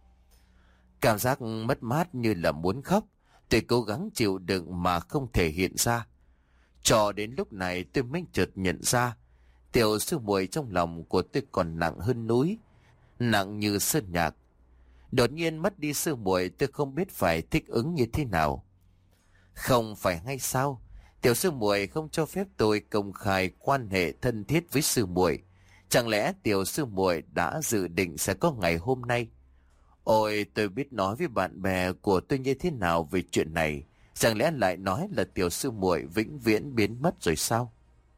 Cảm giác mất mát như là muốn khóc. Tôi cố gắng chịu đựng mà không thể hiện ra. Cho đến lúc này tôi mới chợt nhận ra, tiểu sư muội trong lòng của tôi còn nặng hơn núi, nặng như sơn nhạc. Đột nhiên mất đi sư muội, tôi không biết phải thích ứng như thế nào. Không phải hay sao? Tiểu sư muội không cho phép tôi công khai quan hệ thân thiết với sư muội. Chẳng lẽ tiểu sư muội đã dự định sẽ có ngày hôm nay? Ôi, tôi biết nói với bạn bè của tôi như thế nào về chuyện này. Chẳng lẽ lại nói là tiểu sư muội vĩnh viễn biến mất rồi sao?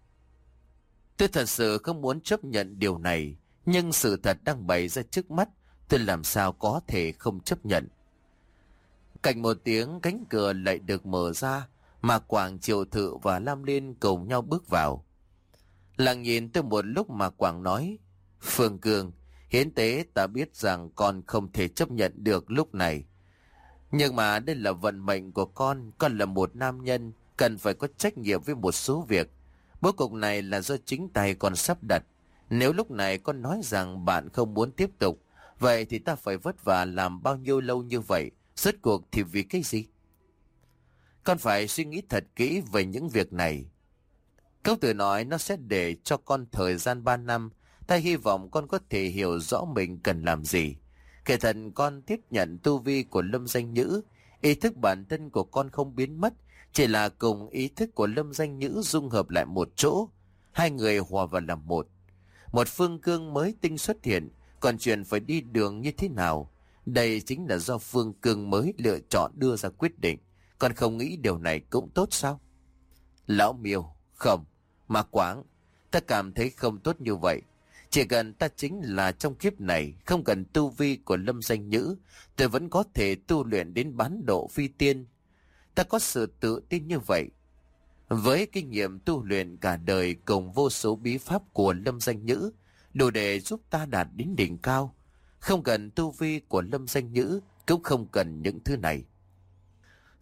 Tôi thật sự không muốn chấp nhận điều này, nhưng sự thật đang bày ra trước mắt, tôi làm sao có thể không chấp nhận. Cạnh một tiếng, cánh cửa lại được mở ra, mà Quảng, Triệu Thự và Lam Liên cùng nhau bước vào. Lặng nhìn tôi một lúc mà Quảng nói, Phương Cương, hiến tế ta biết rằng con không thể chấp nhận được lúc này. Nhưng mà đây là vận mệnh của con, con là một nam nhân, cần phải có trách nhiệm với một số việc. Bố cục này là do chính tay con sắp đặt. Nếu lúc này con nói rằng bạn không muốn tiếp tục, vậy thì ta phải vất vả làm bao nhiêu lâu như vậy, rốt cuộc thì vì cái gì? Con phải suy nghĩ thật kỹ về những việc này. Cốc Tử nói nó sẽ để cho con thời gian ba năm. Ta hy vọng con có thể hiểu rõ mình cần làm gì. Kể thật con tiếp nhận tu vi của Lâm Danh Nhữ. Ý thức bản thân của con không biến mất, chỉ là cùng ý thức của Lâm Danh Nhữ dung hợp lại một chỗ. Hai người hòa vào làm một. Một Phương Cương mới tinh xuất hiện. Còn chuyện phải đi đường như thế nào, đây chính là do Phương Cương mới lựa chọn đưa ra quyết định. Con không nghĩ điều này cũng tốt sao? Lão Miêu, không. Mà Quảng, ta cảm thấy không tốt như vậy. Chỉ cần ta chính là trong kiếp này, không cần tu vi của Lâm Danh Nhữ, tôi vẫn có thể tu luyện đến bán độ phi tiên. Ta có sự tự tin như vậy. Với kinh nghiệm tu luyện cả đời cùng vô số bí pháp của Lâm Danh Nhữ, đủ để giúp ta đạt đến đỉnh cao. Không cần tu vi của Lâm Danh Nhữ, cũng không cần những thứ này.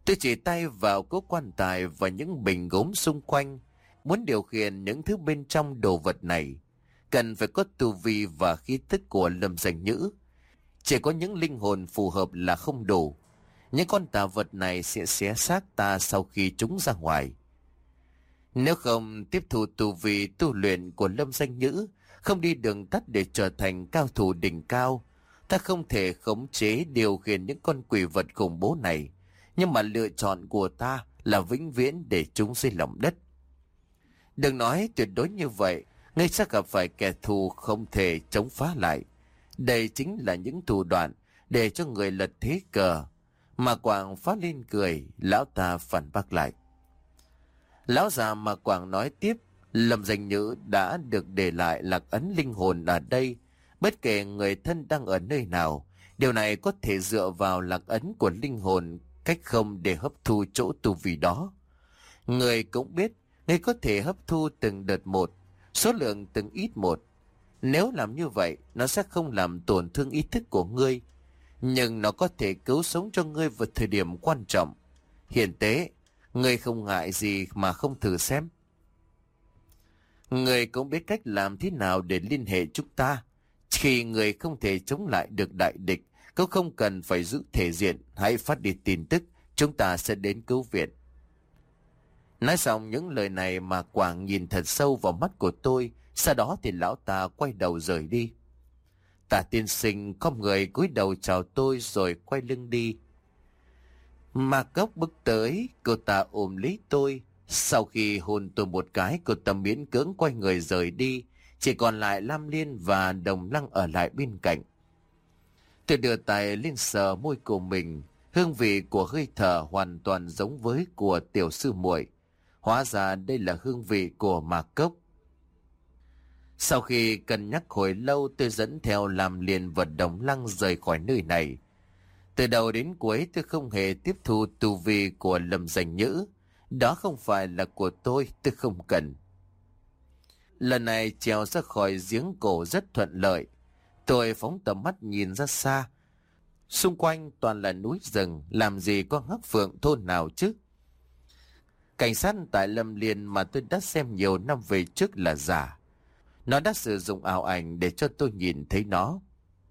Tôi chỉ tay vào cố quan tài và những bình gốm xung quanh. Muốn điều khiển những thứ bên trong đồ vật này, cần phải có tu vi và khí tức của Lâm Danh Nhữ. Chỉ có những linh hồn phù hợp là không đủ. Những con tà vật này sẽ xé xác ta sau khi chúng ra ngoài. Nếu không tiếp thu tu vi tu luyện của Lâm Danh Nhữ, không đi đường tắt để trở thành cao thủ đỉnh cao, ta không thể khống chế điều khiển những con quỷ vật khủng bố này. Nhưng mà lựa chọn của ta là vĩnh viễn để chúng dưới lòng đất. Đừng nói tuyệt đối như vậy, ngươi sẽ gặp phải kẻ thù không thể chống phá lại. Đây chính là những thủ đoạn để cho người lật thế cờ. Mà Quảng phá lên cười, lão ta phản bác lại. Lão già mà Quảng nói tiếp, Lâm Danh Nhữ đã được để lại lạc ấn linh hồn ở đây. Bất kể người thân đang ở nơi nào, điều này có thể dựa vào lạc ấn của linh hồn cách không để hấp thu chỗ tu vi đó. Người cũng biết, người có thể hấp thu từng đợt một, số lượng từng ít một. Nếu làm như vậy, nó sẽ không làm tổn thương ý thức của ngươi, nhưng nó có thể cứu sống cho ngươi vào thời điểm quan trọng. Hiện tế, ngươi không ngại gì mà không thử xem. Ngươi cũng biết cách làm thế nào để liên hệ chúng ta. Khi người không thể chống lại được đại địch, cũng không cần phải giữ thể diện, hãy phát đi tin tức, chúng ta sẽ đến cứu viện. Nói xong những lời này mà Quảng nhìn thật sâu vào mắt của tôi, sau đó thì lão ta quay đầu rời đi. Tả tiên sinh không người cúi đầu chào tôi rồi quay lưng đi. Mà Cốc bước tới, cô ta ôm lấy tôi. Sau khi hôn tôi một cái, cô ta miễn cưỡng quay người rời đi, chỉ còn lại Lam Liên và Đồng Lăng ở lại bên cạnh. Tôi đưa tay lên sờ môi của mình, hương vị của hơi thở hoàn toàn giống với của tiểu sư muội. Hóa ra đây là hương vị của Mạc Cốc. Sau khi cân nhắc hồi lâu, tôi dẫn theo Lam Liên và Đồng Lăng rời khỏi nơi này. Từ đầu đến cuối tôi không hề tiếp thu tu vi của Lâm Danh Nhữ. Đó không phải là của tôi, tôi không cần. Lần này trèo ra khỏi giếng cổ rất thuận lợi. Tôi phóng tầm mắt nhìn ra xa. Xung quanh toàn là núi rừng, làm gì có hắc phượng thôn nào chứ. Cảnh sát tại Lâm Liên mà tôi đã xem nhiều năm về trước là giả. Nó đã sử dụng ảo ảnh để cho tôi nhìn thấy nó.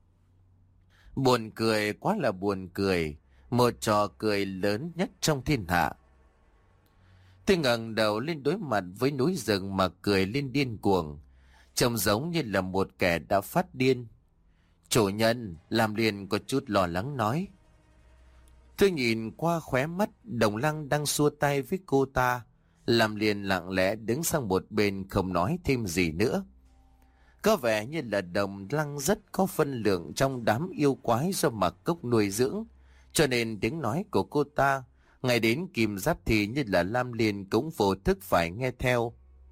Buồn cười, quá là buồn cười. Một trò cười lớn nhất trong thiên hạ. Tôi ngẩng đầu lên đối mặt với núi rừng mà cười lên điên cuồng. Trông giống như là một kẻ đã phát điên. Chủ nhân, Lam Liên có chút lo lắng nói. Tôi nhìn qua khóe mắt, Đồng Lăng đang xua tay với cô ta. Lam Liên lặng lẽ đứng sang một bên không nói thêm gì nữa. Có vẻ như là Đồng Lăng rất có phân lượng trong đám yêu quái do Mạc Cốc nuôi dưỡng, cho nên tiếng nói của cô ta ngay đến Kim Giáp thì như là Lam Liên cũng vô thức phải nghe theo.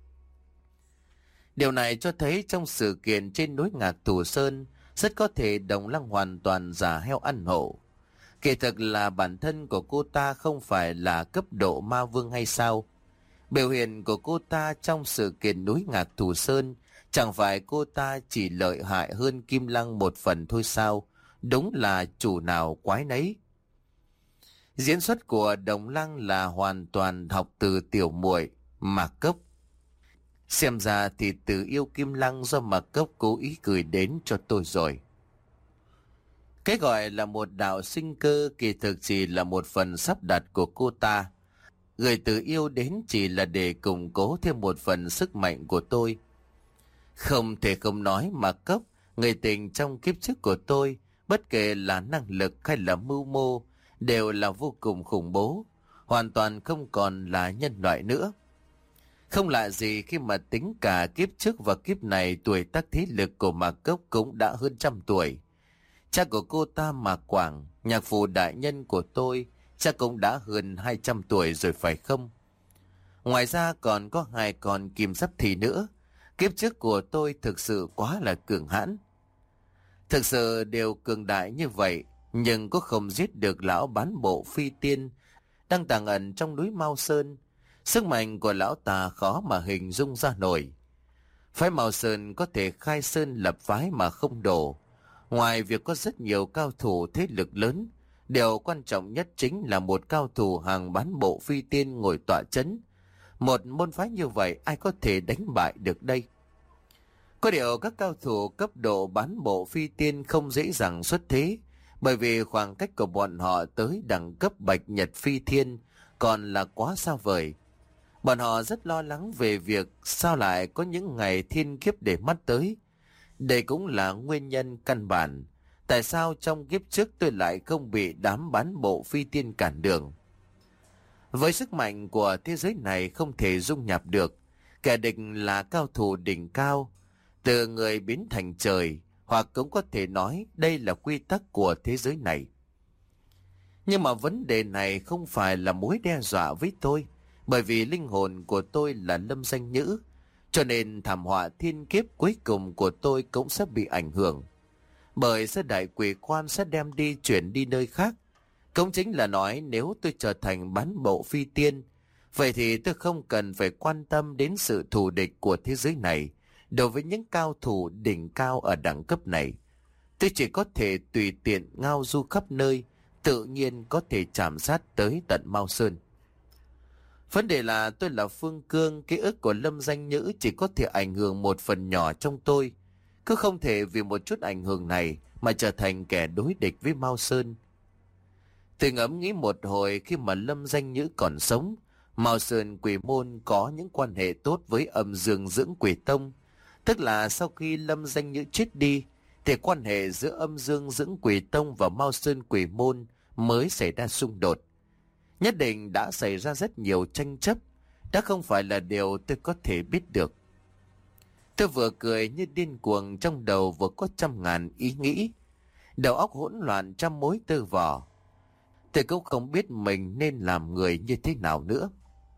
Điều này cho thấy trong sự kiện trên núi Ngạc Thủ Sơn, rất có thể Đồng Lăng hoàn toàn giả heo ăn hổ. Kỳ thực là bản thân của cô ta không phải là cấp độ ma vương hay sao? Biểu hiện của cô ta trong sự kiện núi Ngạc Thủ Sơn, chẳng phải cô ta chỉ lợi hại hơn Kim Lăng một phần thôi sao? Đúng là chủ nào quái nấy. Diễn xuất của Đồng Lăng là hoàn toàn học từ tiểu muội Mạc Cốc. Xem ra thì từ yêu Kim Lăng do Mạc Cốc cố ý gửi đến cho tôi rồi. Cái gọi là một đạo sinh cơ kỳ thực chỉ là một phần sắp đặt của cô ta. Gửi từ yêu đến chỉ là để củng cố thêm một phần sức mạnh của tôi. Không thể không nói Mạc Cốc, người tình trong kiếp trước của tôi, bất kể là năng lực hay là mưu mô, đều là vô cùng khủng bố, hoàn toàn không còn là nhân loại nữa. Không lạ gì khi mà tính cả kiếp trước và kiếp này, tuổi tác thế lực của Mạc Cốc cũng đã hơn trăm tuổi. Cha của cô ta Mạc Quảng, nhạc phụ đại nhân của tôi, cha cũng đã hơn hai trăm tuổi rồi phải không? Ngoài ra còn có hai con Kim Giáp Thì nữa. Kiếp trước của tôi thực sự quá là cường hãn. Thực sự đều cường đại như vậy, nhưng có không giết được lão bán bộ phi tiên đang tàng ẩn trong núi Mao Sơn. Sức mạnh của lão ta khó mà hình dung ra nổi. Phái Mao Sơn có thể khai sơn lập phái mà không đổ. Ngoài việc có rất nhiều cao thủ thế lực lớn, Điều quan trọng nhất chính là một cao thủ hàng bán bộ phi tiên ngồi tọa chấn. Một môn phái như vậy ai có thể đánh bại được đây? Có điều các cao thủ cấp độ bán bộ phi tiên không dễ dàng xuất thế, bởi vì khoảng cách của bọn họ tới đẳng cấp bạch nhật phi thiên còn là quá xa vời. Bọn họ rất lo lắng về việc sao lại có những ngày thiên kiếp để mắt tới. Đây cũng là nguyên nhân căn bản tại sao trong kiếp trước tôi lại không bị đám bán bộ phi tiên cản đường. Với sức mạnh của thế giới này không thể dung nhập được, kẻ địch là cao thủ đỉnh cao, từ người biến thành trời, hoặc cũng có thể nói đây là quy tắc của thế giới này. Nhưng mà vấn đề này không phải là mối đe dọa với tôi, bởi vì linh hồn của tôi là Lâm Danh Nhữ, cho nên thảm họa thiên kiếp cuối cùng của tôi cũng sẽ bị ảnh hưởng. Bởi sơ đại quỷ quan sẽ đem đi chuyển đi nơi khác. Cũng chính là nói nếu tôi trở thành bán bộ phi tiên, vậy thì tôi không cần phải quan tâm đến sự thù địch của thế giới này. Đối với những cao thủ đỉnh cao ở đẳng cấp này, tôi chỉ có thể tùy tiện ngao du khắp nơi, tự nhiên có thể chạm sát tới tận Mao Sơn. Vấn đề là tôi là Phương Cương, ký ức của Lâm Danh Nhữ chỉ có thể ảnh hưởng một phần nhỏ trong tôi. Cứ không thể vì một chút ảnh hưởng này mà trở thành kẻ đối địch với Mao Sơn. Tôi ngẫm nghĩ một hồi, khi mà Lâm Danh Nhữ còn sống, Mao Sơn Quỷ Môn có những quan hệ tốt với Âm Dương Dưỡng Quỷ Tông. Tức là sau khi Lâm Danh Nhữ chết đi, thì quan hệ giữa Âm Dương Dưỡng Quỷ Tông và Mao Sơn Quỷ Môn mới xảy ra xung đột. Nhất định đã xảy ra rất nhiều tranh chấp, đã không phải là điều tôi có thể biết được. Tôi vừa cười như điên cuồng, trong đầu vừa có trăm ngàn ý nghĩ, đầu óc hỗn loạn trăm mối tơ vò. Tôi cũng không biết mình nên làm người như thế nào nữa.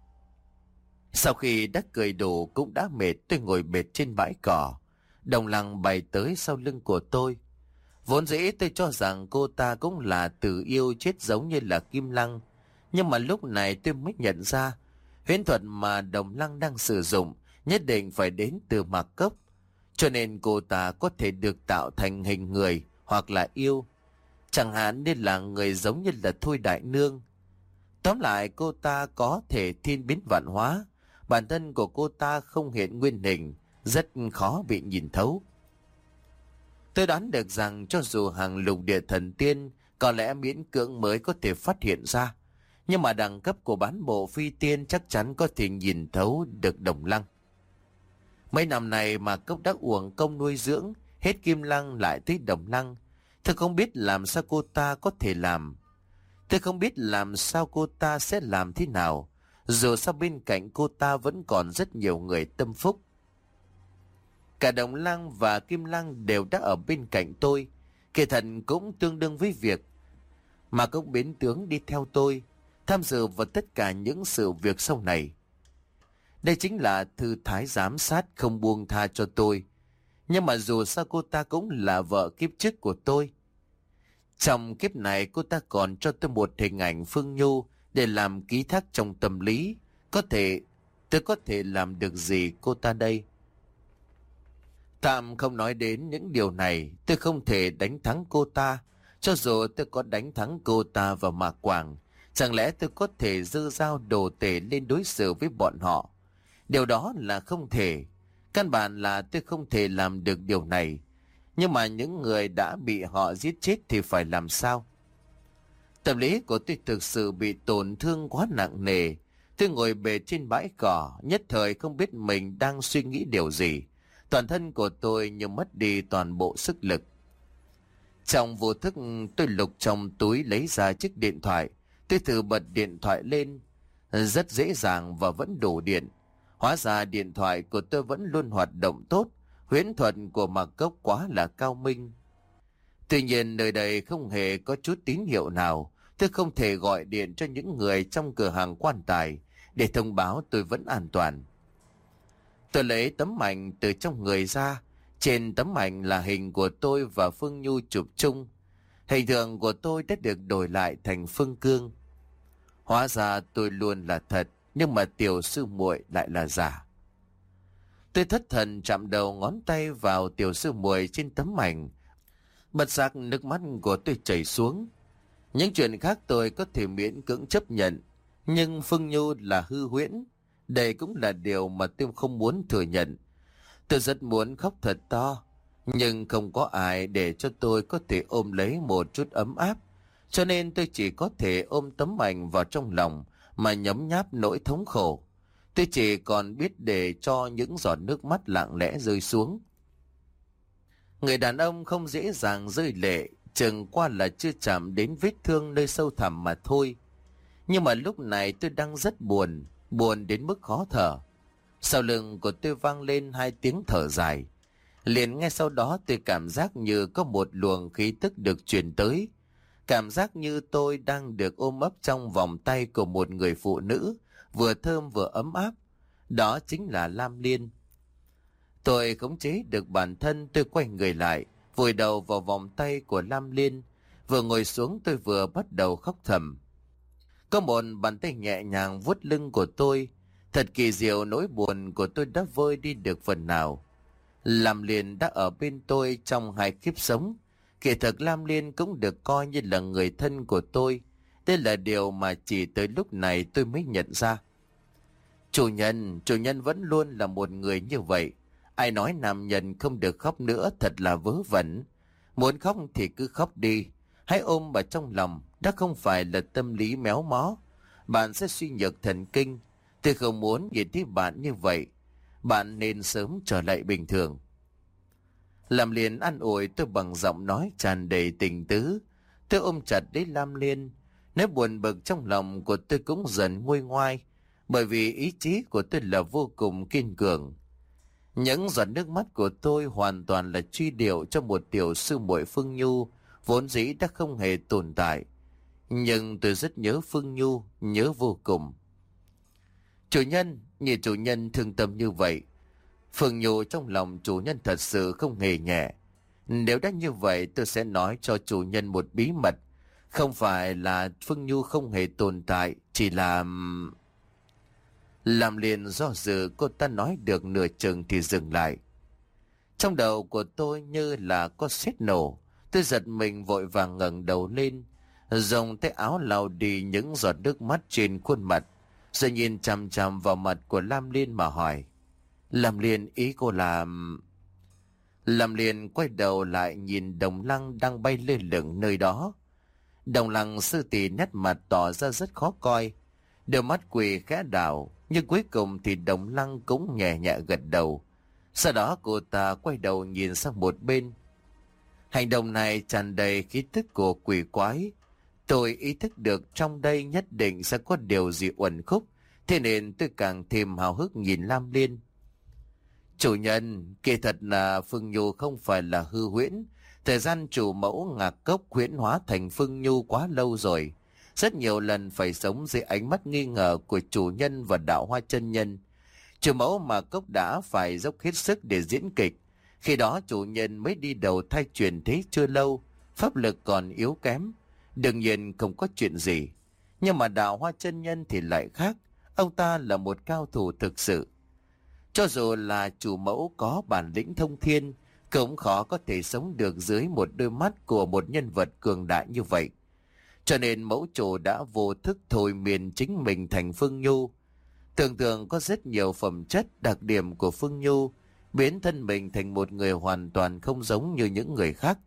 Sau khi đã cười đủ cũng đã mệt, tôi ngồi bệt trên bãi cỏ. Đồng Lăng bày tới sau lưng của tôi. Vốn dĩ tôi cho rằng cô ta cũng là tử yêu chết giống như là Kim Lăng, nhưng mà lúc này tôi mới nhận ra huyễn thuật mà Đồng Lăng đang sử dụng nhất định phải đến từ Mạc Cốc, cho nên cô ta có thể được tạo thành hình người hoặc là yêu, chẳng hạn như là người giống như là Thôi Đại Nương. Tóm lại cô ta có thể thiên biến vạn hóa, bản thân của cô ta không hiện nguyên hình, rất khó bị nhìn thấu. Tôi đoán được rằng cho dù hàng lục địa thần tiên có lẽ miễn cưỡng mới có thể phát hiện ra, nhưng mà đẳng cấp của bán bộ phi tiên chắc chắn có thể nhìn thấu được Đồng Lăng. Mấy năm này mà Cốc đã uổng công nuôi dưỡng, hết Kim Lăng lại tới Đồng Lăng. Tôi không biết làm sao cô ta có thể làm. Tôi không biết làm sao cô ta sẽ làm thế nào, dù sao bên cạnh cô ta vẫn còn rất nhiều người tâm phúc. Cả Đồng Lăng và Kim Lăng đều đã ở bên cạnh tôi, kỳ thật cũng tương đương với việc mà cũng biến tướng đi theo tôi, tham dự vào tất cả những sự việc sau này. Đây chính là thư thái giám sát không buông tha cho tôi. Nhưng mà dù sao cô ta cũng là vợ kiếp trước của tôi. Trong kiếp này cô ta còn cho tôi một hình ảnh Phương Nhu để làm ký thác trong tâm lý. Có thể, tôi có thể làm được gì cô ta đây? Tạm không nói đến những điều này, tôi không thể đánh thắng cô ta. Cho dù tôi có đánh thắng cô ta và Mạc Quảng, chẳng lẽ tôi có thể dơ dao đồ tể lên đối xử với bọn họ? Điều đó là không thể. Căn bản là tôi không thể làm được điều này. Nhưng mà những người đã bị họ giết chết thì phải làm sao? Tâm lý của tôi thực sự bị tổn thương quá nặng nề. Tôi ngồi bệt trên bãi cỏ, nhất thời không biết mình đang suy nghĩ điều gì. Toàn thân của tôi như mất đi toàn bộ sức lực. Trong vô thức tôi lục trong túi lấy ra chiếc điện thoại. Tôi thử bật điện thoại lên. Rất dễ dàng và vẫn đủ điện. Hóa ra điện thoại của tôi vẫn luôn hoạt động tốt. Huyễn thuật của Mạc Cốc quá là cao minh. Tuy nhiên nơi đây không hề có chút tín hiệu nào. Tôi không thể gọi điện cho những người trong cửa hàng quan tài để thông báo tôi vẫn an toàn. Tôi lấy tấm ảnh từ trong người ra. Trên tấm ảnh là hình của tôi và Phương Nhu chụp chung. Hình tượng của tôi đã được đổi lại thành Phương Cương. Hóa ra tôi luôn là thật, nhưng mà tiểu sư muội lại là giả. Tôi thất thần chạm đầu ngón tay vào tiểu sư muội trên tấm ảnh. Bất giác nước mắt của tôi chảy xuống. Những chuyện khác tôi có thể miễn cưỡng chấp nhận, nhưng Phương Nhu là hư huyễn. Đây cũng là điều mà tôi không muốn thừa nhận. Tôi rất muốn khóc thật to, nhưng không có ai để cho tôi có thể ôm lấy một chút ấm áp. Cho nên tôi chỉ có thể ôm tấm ảnh vào trong lòng mà nhấm nháp nỗi thống khổ. Tôi chỉ còn biết để cho những giọt nước mắt lặng lẽ rơi xuống. Người đàn ông không dễ dàng rơi lệ, chừng qua là chưa chạm đến vết thương nơi sâu thẳm mà thôi. Nhưng mà lúc này tôi đang rất buồn, buồn đến mức khó thở. Sau lưng của tôi vang lên hai tiếng thở dài. Liền ngay sau đó tôi cảm giác như có một luồng khí tức được truyền tới. Cảm giác như tôi đang được ôm ấp trong vòng tay của một người phụ nữ, vừa thơm vừa ấm áp. Đó chính là Lam Liên. Tôi khống chế được bản thân, tôi quay người lại, vùi đầu vào vòng tay của Lam Liên. Vừa ngồi xuống tôi vừa bắt đầu khóc thầm. Có một bàn tay nhẹ nhàng vuốt lưng của tôi. Thật kỳ diệu, nỗi buồn của tôi đã vơi đi được phần nào. Lam Liên đã ở bên tôi trong hai kiếp sống. Kỳ thực Lam Liên cũng được coi như là người thân của tôi. Đây là điều mà chỉ tới lúc này tôi mới nhận ra. Chủ nhân, chủ nhân vẫn luôn là một người như vậy. Ai nói nam nhân không được khóc nữa thật là vớ vẩn. Muốn khóc thì cứ khóc đi. Hãy ôm vào trong lòng, đó không phải là tâm lý méo mó. Bạn sẽ suy nhược thần kinh. Tôi không muốn nhìn thấy bạn như vậy. Bạn nên sớm trở lại bình thường. Lam Liên an ủi tôi bằng giọng nói tràn đầy tình tứ. Tôi ôm chặt lấy Lam Liên. Nỗi buồn bực trong lòng của tôi cũng dần nguôi ngoai, bởi vì ý chí của tôi là vô cùng kiên cường. Những giọt nước mắt của tôi hoàn toàn là truy điệu cho một tiểu sư muội Phương Nhu vốn dĩ đã không hề tồn tại. Nhưng tôi rất nhớ Phương Nhu, nhớ vô cùng. Chủ nhân, nhìn chủ nhân thương tâm như vậy. Phương Nhu trong lòng chủ nhân thật sự không hề nhẹ. Nếu đã như vậy tôi sẽ nói cho chủ nhân một bí mật. Không phải là Phương Nhu không hề tồn tại, chỉ là... Làm liền do dự, cô ta nói được nửa chừng thì dừng lại. Trong đầu của tôi như là có sét nổ. Tôi giật mình vội vàng ngẩng đầu lên, dùng tay áo lau đi những giọt nước mắt trên khuôn mặt, rồi nhìn chằm chằm vào mặt của Lam Liên mà hỏi. Lam Liên, ý cô là... Lam Liên quay đầu lại nhìn Đồng Lăng đang bay lơ lửng nơi đó. Đồng Lăng sư tỷ nét mặt tỏ ra rất khó coi, đôi mắt quỳ khẽ đảo, nhưng cuối cùng thì Đồng Lăng cũng nhẹ nhẹ gật đầu. Sau đó cô ta quay đầu nhìn sang một bên. Hành động này tràn đầy khí tức của quỷ quái. Tôi ý thức được trong đây nhất định sẽ có điều gì uẩn khúc, thế nên tôi càng thêm hào hức nhìn Lam Liên. Chủ nhân, kỳ thật là Phương Nhu không phải là hư huyễn. Thời gian chủ mẫu Ngạc Cốc huyễn hóa thành Phương Nhu quá lâu rồi. Rất nhiều lần phải sống dưới ánh mắt nghi ngờ của chủ nhân và đạo hoa chân nhân. Chủ mẫu Ngạc Cốc đã phải dốc hết sức để diễn kịch. Khi đó chủ nhân mới đi đầu thai truyền thế chưa lâu, pháp lực còn yếu kém. Đương nhiên không có chuyện gì. Nhưng mà đạo hoa chân nhân thì lại khác. Ông ta là một cao thủ thực sự. Cho dù là chủ mẫu có bản lĩnh thông thiên, cũng khó có thể sống được dưới một đôi mắt của một nhân vật cường đại như vậy. Cho nên mẫu chủ đã vô thức thôi miên chính mình thành Phương Nhu. Tưởng tượng có rất nhiều phẩm chất đặc điểm của Phương Nhu, biến thân mình thành một người hoàn toàn không giống như những người khác.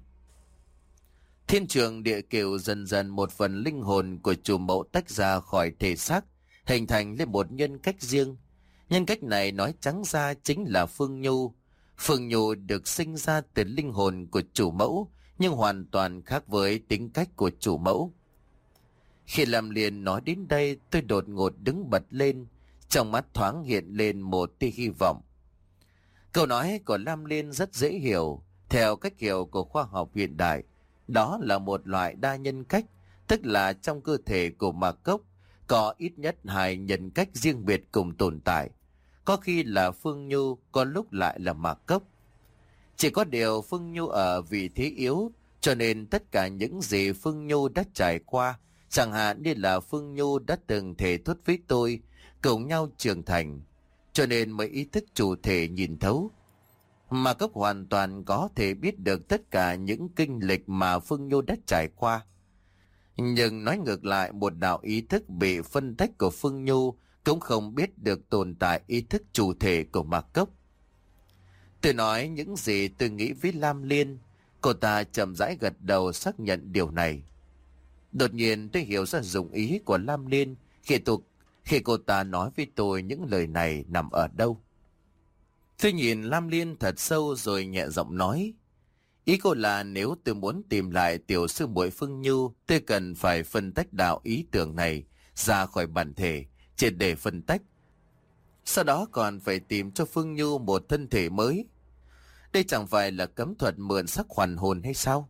Thiên trường địa kiều dần dần một phần linh hồn của chủ mẫu tách ra khỏi thể xác, hình thành lên một nhân cách riêng. Nhân cách này nói trắng ra chính là Phương Nhu. Phương Nhu được sinh ra từ linh hồn của chủ mẫu, nhưng hoàn toàn khác với tính cách của chủ mẫu. Khi Lam Liên nói đến đây, tôi đột ngột đứng bật lên, trong mắt thoáng hiện lên một tia hy vọng. Câu nói của Lam Liên rất dễ hiểu, theo cách hiểu của khoa học hiện đại. Đó là một loại đa nhân cách, tức là trong cơ thể của Mạc Cốc có ít nhất hai nhân cách riêng biệt cùng tồn tại. Có khi là Phương Nhu, có lúc lại là Mạc Cốc. Chỉ có điều Phương Nhu ở vị thế yếu, cho nên tất cả những gì Phương Nhu đã trải qua, chẳng hạn như là Phương Nhu đã từng thể thốt với tôi, cùng nhau trưởng thành, cho nên mới ý thức chủ thể nhìn thấu. Mạc Cốc hoàn toàn có thể biết được tất cả những kinh lịch mà Phương Nhu đã trải qua. Nhưng nói ngược lại, một đạo ý thức bị phân tách của Phương Nhu cũng không biết được tồn tại ý thức chủ thể của Mạc Cốc. Tôi nói những gì tôi nghĩ với Lam Liên. Cô ta chậm rãi gật đầu xác nhận điều này. Đột nhiên tôi hiểu ra dụng ý của Lam Liên khi, tôi, khi cô ta nói với tôi những lời này nằm ở đâu. Tôi nhìn Lam Liên thật sâu rồi nhẹ giọng nói. Ý cô là nếu tôi muốn tìm lại tiểu sư muội Phương Nhu, tôi cần phải phân tách đạo ý tưởng này ra khỏi bản thể, triệt để phân tách. Sau đó còn phải tìm cho Phương Nhu một thân thể mới. Đây chẳng phải là cấm thuật mượn sắc hoàn hồn hay sao?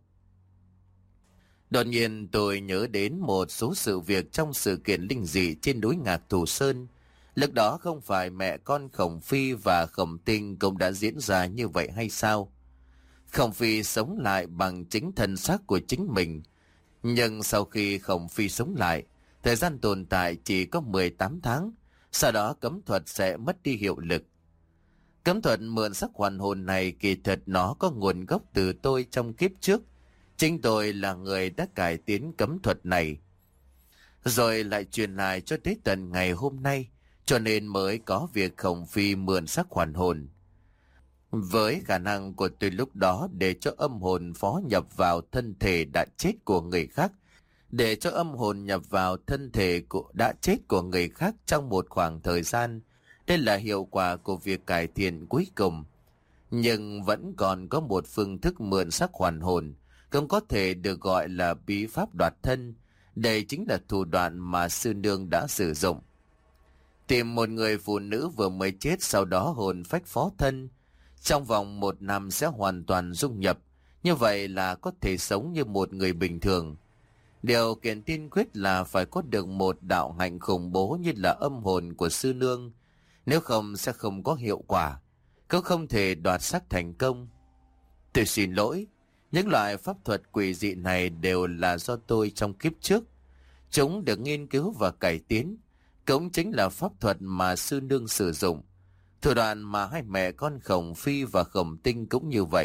Đột nhiên tôi nhớ đến một số sự việc trong sự kiện linh dị trên núi Ngạc Thù Sơn. Lúc đó không phải mẹ con Khổng Phi và Khổng Tinh cũng đã diễn ra như vậy hay sao? Khổng Phi sống lại bằng chính thân xác của chính mình. Nhưng sau khi Khổng Phi sống lại, thời gian tồn tại chỉ có mười tám tháng. Sau đó cấm thuật sẽ mất đi hiệu lực. Cấm thuật mượn sắc hoàn hồn này kỳ thật nó có nguồn gốc từ tôi trong kiếp trước. Chính tôi là người đã cải tiến cấm thuật này, rồi lại truyền lại cho tới tận ngày hôm nay, cho nên mới có việc Khổng Phi mượn sắc hoàn hồn. Với khả năng của tôi lúc đó để cho âm hồn phó nhập vào thân thể đã chết của người khác, để cho âm hồn nhập vào thân thể của đã chết của người khác trong một khoảng thời gian, đây là hiệu quả của việc cải thiện cuối cùng. Nhưng vẫn còn có một phương thức mượn sắc hoàn hồn, cũng có thể được gọi là bí pháp đoạt thân. Đây chính là thủ đoạn mà sư nương đã sử dụng. Tìm một người phụ nữ vừa mới chết, sau đó hồn phách phó thân. Trong vòng một năm sẽ hoàn toàn dung nhập. Như vậy là có thể sống như một người bình thường. Điều kiện tiên quyết là phải có được một đạo hạnh khủng bố như là âm hồn của sư nương. Nếu không sẽ không có hiệu quả, cũng không thể đoạt sắc thành công. Tôi xin lỗi, những loại pháp thuật quỷ dị này đều là do tôi trong kiếp trước. Chúng được nghiên cứu và cải tiến, cũng chính là pháp thuật mà sư nương sử dụng. Thủ đoạn mà hai mẹ con Khổng Phi và Khổng Tinh cũng như vậy.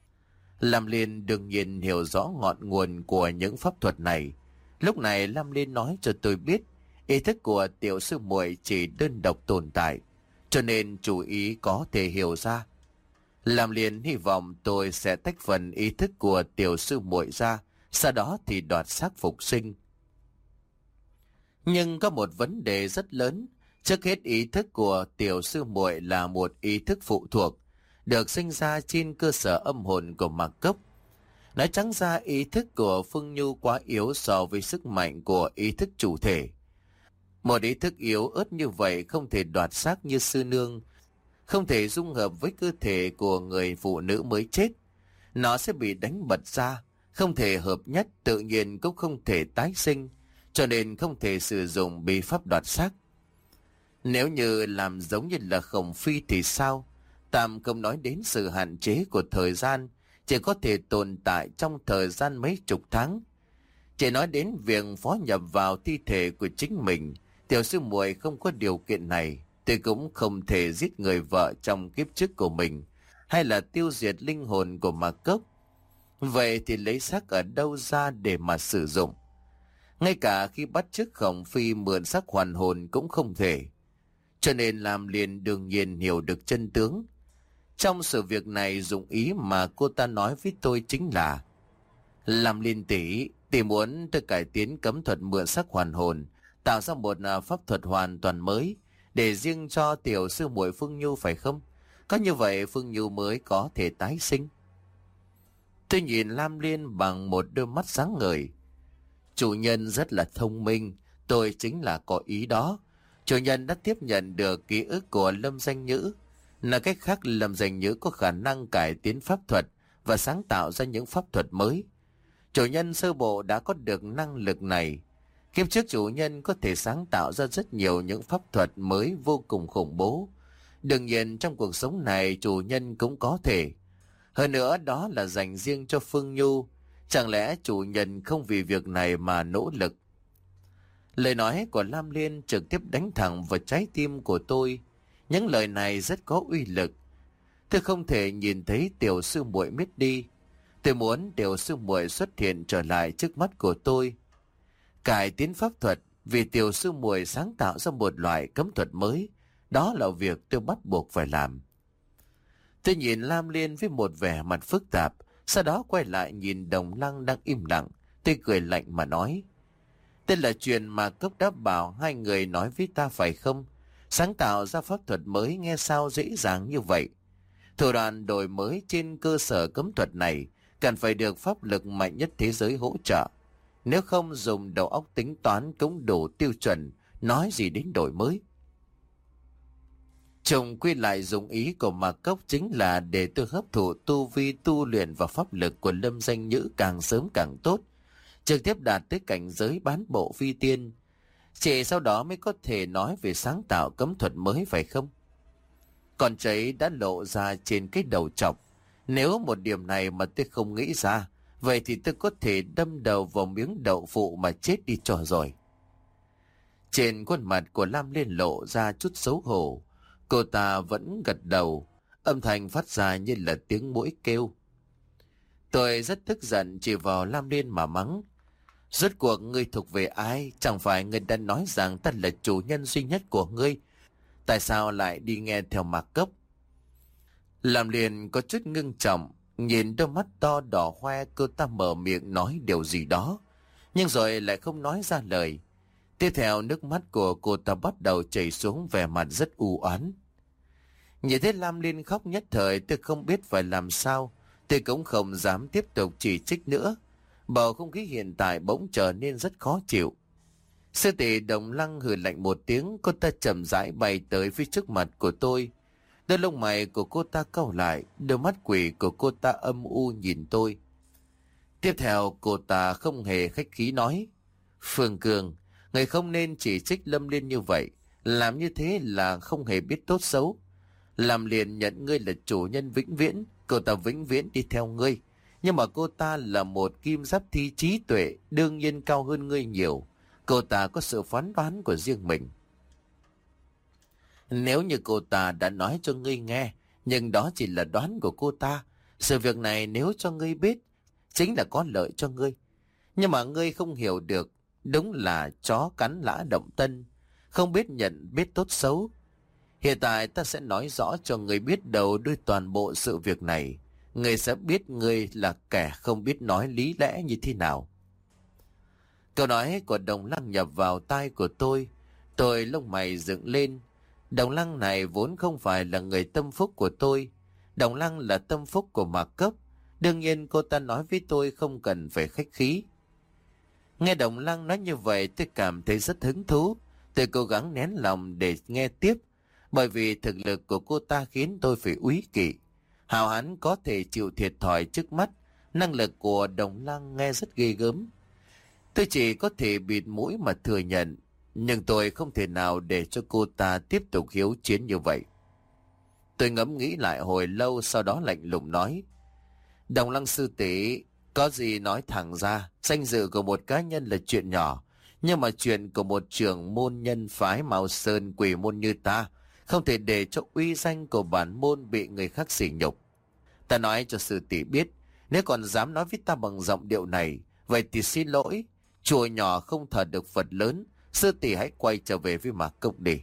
Lam Liên đương nhiên hiểu rõ ngọn nguồn của những pháp thuật này. Lúc này Lam Liên nói cho tôi biết, ý thức của tiểu sư muội chỉ đơn độc tồn tại, cho nên chủ ý có thể hiểu ra. Lam Liên hy vọng tôi sẽ tách phần ý thức của tiểu sư muội ra, sau đó thì đoạt xác phục sinh. Nhưng có một vấn đề rất lớn. Trước hết, ý thức của tiểu sư muội là một ý thức phụ thuộc, được sinh ra trên cơ sở âm hồn của Mạc Cốc. Nói trắng ra, ý thức của Phương Nhu quá yếu so với sức mạnh của ý thức chủ thể. Một ý thức yếu ớt như vậy không thể đoạt xác như sư nương, không thể dung hợp với cơ thể của người phụ nữ mới chết. Nó sẽ bị đánh bật ra, không thể hợp nhất, tự nhiên cũng không thể tái sinh, cho nên không thể sử dụng bí pháp đoạt xác. Nếu như làm giống như là Khổng Phi thì sao? Tạm không nói đến sự hạn chế của thời gian, chỉ có thể tồn tại trong thời gian mấy chục tháng. Chỉ nói đến việc phó nhập vào thi thể của chính mình, tiểu sư muội không có điều kiện này, tôi cũng không thể giết người vợ trong kiếp trước của mình, hay là tiêu diệt linh hồn của Mạc Cốc. Vậy thì lấy xác ở đâu ra để mà sử dụng? Ngay cả khi bắt chước Khổng Phi mượn xác hoàn hồn cũng không thể. Cho nên Lam Liên đương nhiên hiểu được chân tướng. Trong sự việc này, dụng ý mà cô ta nói với tôi chính là: Lam Liên tỷ, tỷ muốn tôi cải tiến cấm thuật mượn xác hoàn hồn, tạo ra một pháp thuật hoàn toàn mới để riêng cho tiểu sư muội Phương Nhu phải không? Có như vậy Phương Nhu mới có thể tái sinh. Tôi nhìn Lam Liên bằng một đôi mắt sáng ngời. Chủ nhân rất là thông minh, tôi chính là có ý đó. Chủ nhân đã tiếp nhận được ký ức của Lâm Danh Nhữ. Nói cách khác, Lâm Danh Nhữ có khả năng cải tiến pháp thuật và sáng tạo ra những pháp thuật mới. Chủ nhân sơ bộ đã có được năng lực này. Kiếp trước chủ nhân có thể sáng tạo ra rất nhiều những pháp thuật mới vô cùng khủng bố. Đương nhiên trong cuộc sống này chủ nhân cũng có thể. Hơn nữa đó là dành riêng cho Phương Nhu. Chẳng lẽ chủ nhân không vì việc này mà nỗ lực? Lời nói của Lam Liên trực tiếp đánh thẳng vào trái tim của tôi. Những lời này rất có uy lực. Tôi không thể nhìn thấy tiểu sư muội mất đi. Tôi muốn tiểu sư muội xuất hiện trở lại trước mắt của tôi. Cải tiến pháp thuật vì tiểu sư muội sáng tạo ra một loại cấm thuật mới. Đó là việc tôi bắt buộc phải làm. Tôi nhìn Lam Liên với một vẻ mặt phức tạp, sau đó quay lại nhìn Đồng Lăng đang im lặng. Tôi cười lạnh mà nói: Đây là chuyện mà Cốc đã bảo hai người nói với ta phải không? Sáng tạo ra pháp thuật mới nghe sao dễ dàng như vậy? Thủ đoạn đổi mới trên cơ sở cấm thuật này cần phải được pháp lực mạnh nhất thế giới hỗ trợ. Nếu không dùng đầu óc tính toán cũng đủ tiêu chuẩn, nói gì đến đổi mới. Chồng quy lại dùng ý của Mạc Cốc chính là để tôi hấp thụ tu vi tu luyện và pháp lực của Lâm Danh Nhữ càng sớm càng tốt, trực tiếp đạt tới cảnh giới bán bộ phi tiên. Chỉ sau đó mới có thể nói về sáng tạo cấm thuật mới phải không? Còn cháy đã lộ ra trên cái đầu chọc. Nếu một điểm này mà tôi không nghĩ ra, vậy thì tôi có thể đâm đầu vào miếng đậu phụ mà chết đi cho rồi. Trên khuôn mặt của Lam Liên lộ ra chút xấu hổ. Cô ta vẫn gật đầu, âm thanh phát ra như là tiếng muỗi kêu. Tôi rất tức giận chỉ vào Lam Liên mà mắng: Rốt cuộc ngươi thuộc về ai? Chẳng phải ngươi đã nói rằng ta là chủ nhân duy nhất của ngươi? Tại sao lại đi nghe theo Mạc Cốc? Lam Liên có chút ngưng trọng, nhìn đôi mắt to đỏ hoe, cô ta mở miệng nói điều gì đó, nhưng rồi lại không nói ra lời. Tiếp theo nước mắt của cô ta bắt đầu chảy xuống, vẻ mặt rất u oán. Nhìn thấy Lam Liên khóc nhất thời, tôi không biết phải làm sao. Tôi cũng không dám tiếp tục chỉ trích nữa. Bầu không khí hiện tại bỗng trở nên rất khó chịu. Sư tỷ Đồng Lăng hừ lạnh một tiếng, cô ta chậm rãi bay tới phía trước mặt của tôi. Đôi lông mày của cô ta cau lại, đôi mắt quỷ của cô ta âm u nhìn tôi. Tiếp theo cô ta không hề khách khí nói: Phương Cường, người không nên chỉ trích Lâm Liên như vậy. Làm như thế là không hề biết tốt xấu. Làm liền nhận ngươi là chủ nhân vĩnh viễn, cô ta vĩnh viễn đi theo ngươi. Nhưng mà cô ta là một kim giáp thi trí tuệ, đương nhiên cao hơn ngươi nhiều. Cô ta có sự phán đoán của riêng mình. Nếu như cô ta đã nói cho ngươi nghe, nhưng đó chỉ là đoán của cô ta. Sự việc này nếu cho ngươi biết, chính là có lợi cho ngươi. Nhưng mà ngươi không hiểu được, đúng là chó cắn lã động tân, không biết nhận biết tốt xấu. Hiện tại ta sẽ nói rõ cho ngươi biết đầu đuôi toàn bộ sự việc này. Ngươi sẽ biết ngươi là kẻ không biết nói lý lẽ như thế nào. Câu nói của Đồng Lăng nhập vào tai của tôi. Tôi lông mày dựng lên. Đồng Lăng này vốn không phải là người tâm phúc của tôi. Đồng Lăng là tâm phúc của Mạc Cấp. Đương nhiên cô ta nói với tôi không cần phải khách khí. Nghe Đồng Lăng nói như vậy, tôi cảm thấy rất hứng thú. Tôi cố gắng nén lòng để nghe tiếp, bởi vì thực lực của cô ta khiến tôi phải úy kỵ. Hào hán có thể chịu thiệt thòi trước mắt. Năng lực của Đồng Lăng nghe rất ghê gớm. Tôi chỉ có thể bịt mũi mà thừa nhận, nhưng tôi không thể nào để cho cô ta tiếp tục hiếu chiến như vậy. Tôi ngẫm nghĩ lại hồi lâu, sau đó lạnh lùng nói: Đồng Lăng sư tỷ, có gì nói thẳng ra. Danh dự của một cá nhân là chuyện nhỏ, nhưng mà chuyện của một trưởng môn nhân phái Mao Sơn quỷ môn như ta không thể để cho uy danh của bản môn bị người khác sỉ nhục. Ta nói cho sư tỷ biết, nếu còn dám nói với ta bằng giọng điệu này, vậy thì xin lỗi, chùa nhỏ không thờ được Phật lớn. Sư tỷ hãy quay trở về với Mạc Cốc đi.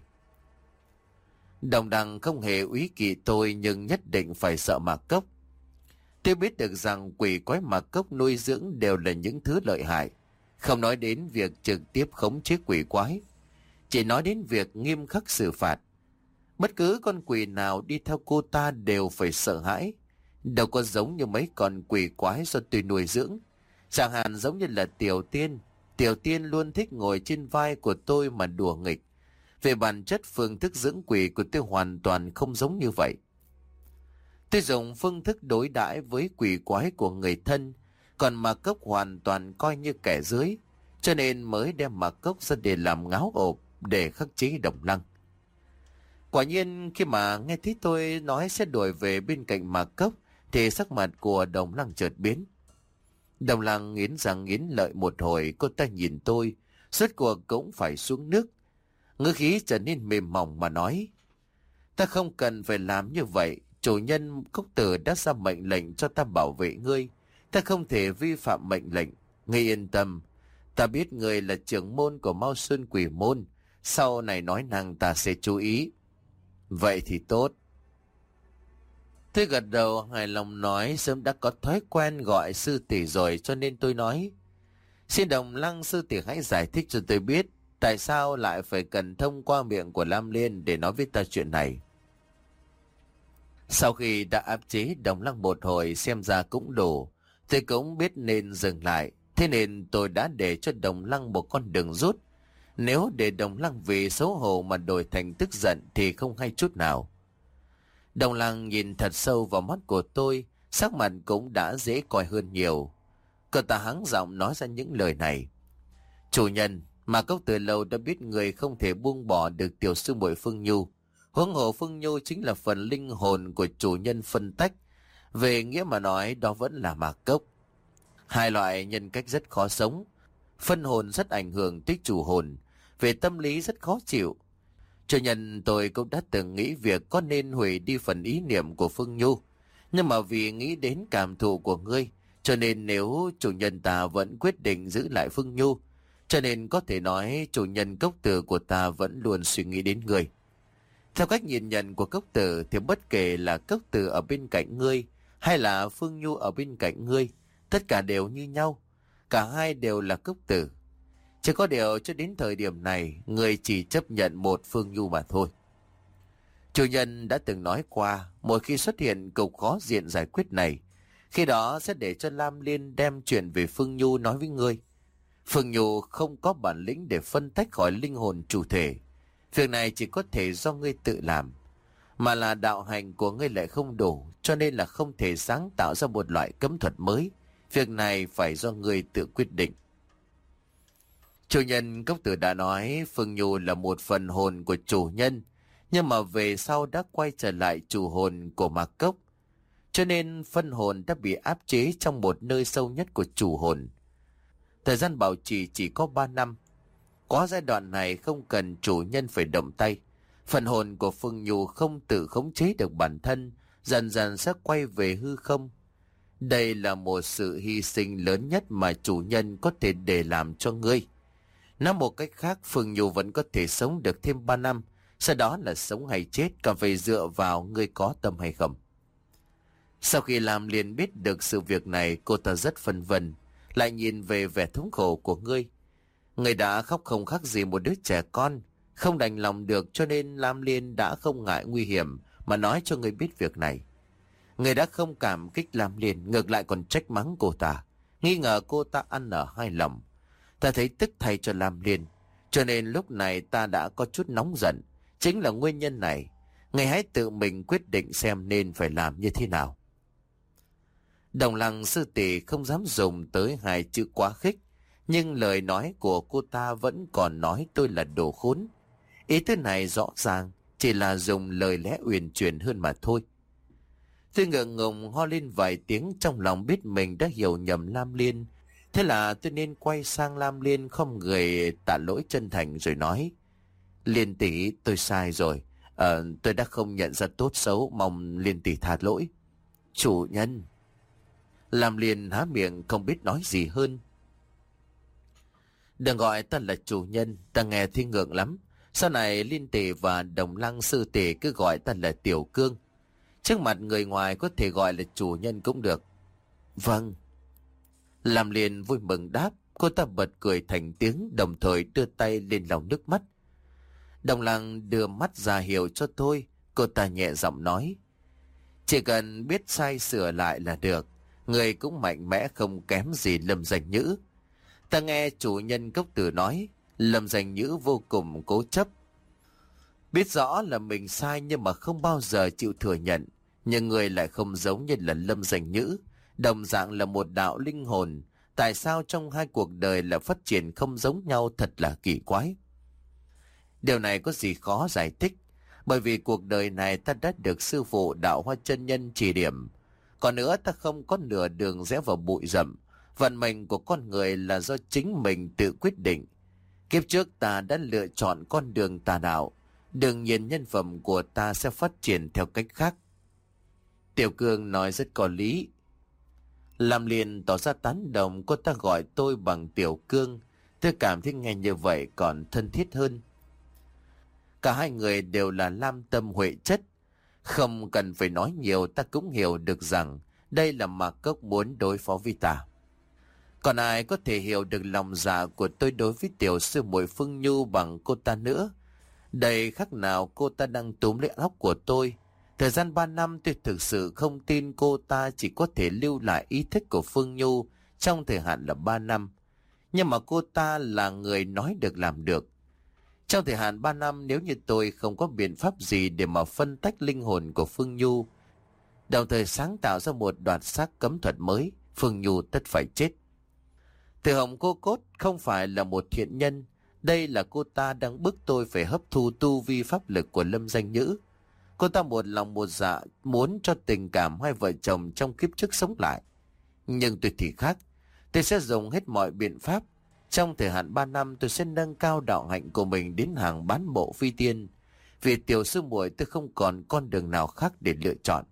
Đồng Đăng không hề úy kỵ tôi, nhưng nhất định phải sợ Mạc Cốc. Tôi biết được rằng quỷ quái Mạc Cốc nuôi dưỡng đều là những thứ lợi hại. Không nói đến việc trực tiếp khống chế quỷ quái, chỉ nói đến việc nghiêm khắc xử phạt. Bất cứ con quỷ nào đi theo cô ta đều phải sợ hãi. Đâu có giống như mấy con quỷ quái do tôi nuôi dưỡng. Chẳng hạn giống như là Tiểu Tiên. Tiểu Tiên luôn thích ngồi trên vai của tôi mà đùa nghịch. Về bản chất, phương thức dưỡng quỷ của tôi hoàn toàn không giống như vậy. Tôi dùng phương thức đối đãi với quỷ quái của người thân, còn Mạc Cốc hoàn toàn coi như kẻ dưới, cho nên mới đem Mạc Cốc ra để làm ngáo ộp để khắc chế Đồng Lăng. Quả nhiên khi mà nghe thấy tôi nói sẽ đuổi về bên cạnh Mạc Cốc, thì sắc mặt của Đồng Lăng chợt biến. Đồng Lăng nghiến răng nghiến lợi một hồi, cô ta nhìn tôi, rốt cuộc cũng phải xuống nước. Ngữ khí trở nên mềm mỏng mà nói: Ta không cần phải làm như vậy. Chủ nhân Cốc Tử đã ra mệnh lệnh cho ta bảo vệ ngươi. Ta không thể vi phạm mệnh lệnh. Ngươi yên tâm, Ta biết người là trưởng môn của Mao Sơn Quỷ Môn, sau này nói năng ta sẽ chú ý. Vậy thì tốt. Tôi gật đầu hài lòng nói sớm đã có thói quen gọi sư tỷ rồi, cho nên tôi nói: Xin Đồng Lăng sư tỷ hãy giải thích cho tôi biết tại sao lại phải cần thông qua miệng của Lam Liên để nói với ta chuyện này. Sau khi đã áp chế Đồng Lăng một hồi xem ra cũng đủ, tôi cũng biết nên dừng lại. Thế nên tôi đã để cho Đồng Lăng một con đường rút. Nếu để Đồng Lăng vì xấu hổ mà đổi thành tức giận thì không hay chút nào. Đồng Lăng nhìn thật sâu vào mắt của tôi, sắc mặt cũng đã dễ coi hơn nhiều. Cô ta hắng giọng nói ra những lời này: Chủ nhân, mà Cốc từ lâu đã biết người không thể buông bỏ được tiểu sư muội Phương Nhu. Huống hồ Phương Nhu chính là phần linh hồn của chủ nhân phân tách. Về nghĩa mà nói đó vẫn là Mạc Cốc. Hai loại nhân cách rất khó sống. Phân hồn rất ảnh hưởng tới chủ hồn. Về tâm lý rất khó chịu. Chủ nhân tôi cũng đã từng nghĩ việc có nên hủy đi phần ý niệm của Phương Nhu. Nhưng mà vì nghĩ đến cảm thụ của ngươi, cho nên nếu chủ nhân ta vẫn quyết định giữ lại Phương Nhu, cho nên có thể nói chủ nhân Cốc Tử của ta vẫn luôn suy nghĩ đến ngươi. Theo cách nhìn nhận của Cốc Tử thì bất kể là Cốc Tử ở bên cạnh ngươi hay là Phương Nhu ở bên cạnh ngươi, tất cả đều như nhau. Cả hai đều là Cốc Tử. Chỉ có điều cho đến thời điểm này, ngươi chỉ chấp nhận một Phương Nhu mà thôi. Chủ nhân đã từng nói qua, mỗi khi xuất hiện cục khó diện giải quyết này, khi đó sẽ để cho Lam Liên đem chuyện về Phương Nhu nói với ngươi. Phương Nhu không có bản lĩnh để phân tách khỏi linh hồn chủ thể. Việc này chỉ có thể do ngươi tự làm. Mà là đạo hành của ngươi lại không đủ, cho nên là không thể sáng tạo ra một loại cấm thuật mới. Việc này phải do ngươi tự quyết định. Chủ nhân Cốc Tử đã nói Phương Nhu là một phần hồn của chủ nhân, nhưng mà về sau đã quay trở lại chủ hồn của Mạc Cốc. Cho nên phân hồn đã bị áp chế trong một nơi sâu nhất của chủ hồn. Thời gian bảo trì chỉ có ba năm. Qua giai đoạn này không cần chủ nhân phải động tay. Phần hồn của Phương Nhu không tự khống chế được bản thân, dần dần sẽ quay về hư không. Đây là một sự hy sinh lớn nhất mà chủ nhân có thể để làm cho ngươi. Nói một cách khác, Phương Nhu vẫn có thể sống được thêm ba năm, sau đó là sống hay chết cả phải dựa vào ngươi có tâm hay không. Sau khi làm liền biết được sự việc này, cô ta rất phân vân, lại nhìn về vẻ thống khổ của ngươi. Ngươi đã khóc không khác gì một đứa trẻ con, không đành lòng được, cho nên Lam Liên đã không ngại nguy hiểm mà nói cho ngươi biết việc này. Ngươi đã không cảm kích Lam Liên, ngược lại còn trách mắng cô ta, nghi ngờ cô ta ăn ở hai lòng. Ta thấy tức thay cho Lam Liên, cho nên lúc này ta đã có chút nóng giận. Chính là nguyên nhân này, ngươi hãy tự mình quyết định xem nên phải làm như thế nào. Đồng Lăng sư tỷ không dám dùng tới hai chữ quá khích, nhưng lời nói của cô ta vẫn còn nói tôi là đồ khốn. Ý tứ này rõ ràng chỉ là dùng lời lẽ uyển chuyển hơn mà thôi. Tôi ngượng ngùng ho lên vài tiếng, trong lòng biết mình đã hiểu nhầm Lam Liên. Thế là tôi nên quay sang Lam Liên không người tạ lỗi chân thành rồi nói: Liên tỷ, tôi sai rồi. Ờ, tôi đã không nhận ra tốt xấu, mong Liên tỷ tha lỗi. Chủ nhân. Lam Liên há miệng không biết nói gì hơn. Đừng gọi ta là chủ nhân, ta nghe thấy ngượng lắm. Sau này Liên tỷ và Đồng Lăng sư tỷ cứ gọi ta là Tiểu Cương. Trước mặt người ngoài có thể gọi là chủ nhân cũng được. Vâng. Lam Liên vui mừng đáp. Cô ta bật cười thành tiếng, đồng thời đưa tay lên lau nước mắt. Đồng Lăng đưa mắt ra hiệu cho tôi. Cô ta nhẹ giọng nói: Chỉ cần biết sai sửa lại là được. Người cũng mạnh mẽ không kém gì Lâm Danh Nhữ. Ta nghe chủ nhân Cốc Tử nói Lâm Danh Nhữ vô cùng cố chấp, biết rõ là mình sai nhưng mà không bao giờ chịu thừa nhận. Nhưng người lại không giống như là Lâm Danh Nhữ, đồng dạng là một đạo linh hồn. Tại sao trong hai cuộc đời là phát triển không giống nhau, thật là kỳ quái. Điều này có gì khó giải thích, bởi vì cuộc đời này ta đã được sư phụ Đạo Hoa chân nhân chỉ điểm. Còn nữa, ta không có nửa đường rẽ vào bụi rậm. Vận mệnh của con người là do chính mình tự quyết định. Kiếp trước ta đã lựa chọn con đường tà đạo, đương nhiên nhân phẩm của ta sẽ phát triển theo cách khác. Tiểu Cương nói rất có lý. Lam Liên tỏ ra tán đồng, cô ta gọi tôi bằng Tiểu Cương. Tôi cảm thấy nghe như vậy còn thân thiết hơn. Cả hai người đều là lam tâm huệ chất. Không cần phải nói nhiều, ta cũng hiểu được rằng đây là Mạc Cốc muốn đối phó với ta. Còn ai có thể hiểu được lòng dạ của tôi đối với tiểu sư muội Phương Nhu bằng cô ta nữa. Đây khác nào cô ta đang túm lấy óc của tôi. Thời gian ba năm tôi thực sự không tin cô ta chỉ có thể lưu lại ý thức của Phương Nhu trong thời hạn là ba năm. Nhưng mà cô ta là người nói được làm được. Trong thời hạn ba năm, nếu như tôi không có biện pháp gì để mà phân tách linh hồn của Phương Nhu, đồng thời sáng tạo ra một đoạt xác cấm thuật mới, Phương Nhu tất phải chết. Từ Hồng Cô Cốt không phải là một thiện nhân. Đây là cô ta đang bức tôi phải hấp thu tu vi pháp lực của Lâm Danh Nhữ. Cô ta một lòng một dạ muốn cho tình cảm hai vợ chồng trong kiếp trước sống lại. Nhưng tôi thì khác. Tôi sẽ dùng hết mọi biện pháp. Trong thời hạn ba năm tôi sẽ nâng cao đạo hạnh của mình đến hàng bán bộ phi tiên. Vì tiểu sư muội tôi không còn con đường nào khác để lựa chọn.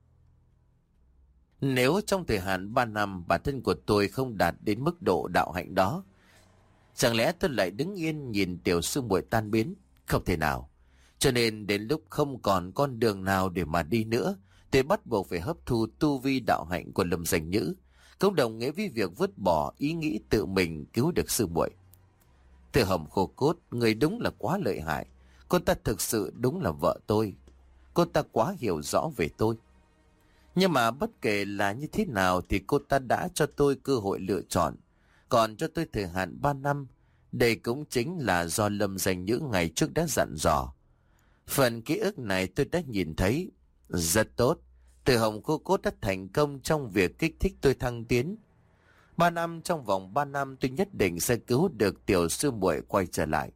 Nếu trong thời hạn ba năm bản thân của tôi không đạt đến mức độ đạo hạnh đó, chẳng lẽ tôi lại đứng yên nhìn tiểu sư muội tan biến? Không thể nào. Cho nên đến lúc không còn con đường nào để mà đi nữa, tôi bắt buộc phải hấp thu tu vi đạo hạnh của Lâm Danh Nhữ, cũng đồng nghĩa với việc vứt bỏ ý nghĩ tự mình cứu được sư muội. Từ Hồng Khô Cốt, người đúng là quá lợi hại. Cô ta thực sự đúng là vợ tôi. Cô ta quá hiểu rõ về tôi. Nhưng mà bất kể là như thế nào thì cô ta đã cho tôi cơ hội lựa chọn. Còn cho tôi thời hạn ba năm. Đây cũng chính là do Lâm Danh Nhữ ngày trước đã dặn dò. Phần ký ức này tôi đã nhìn thấy. Rất tốt. Từ Hồng Cô Cốt đã thành công trong việc kích thích tôi thăng tiến. Ba năm, trong vòng ba năm tôi nhất định sẽ cứu được tiểu sư muội quay trở lại.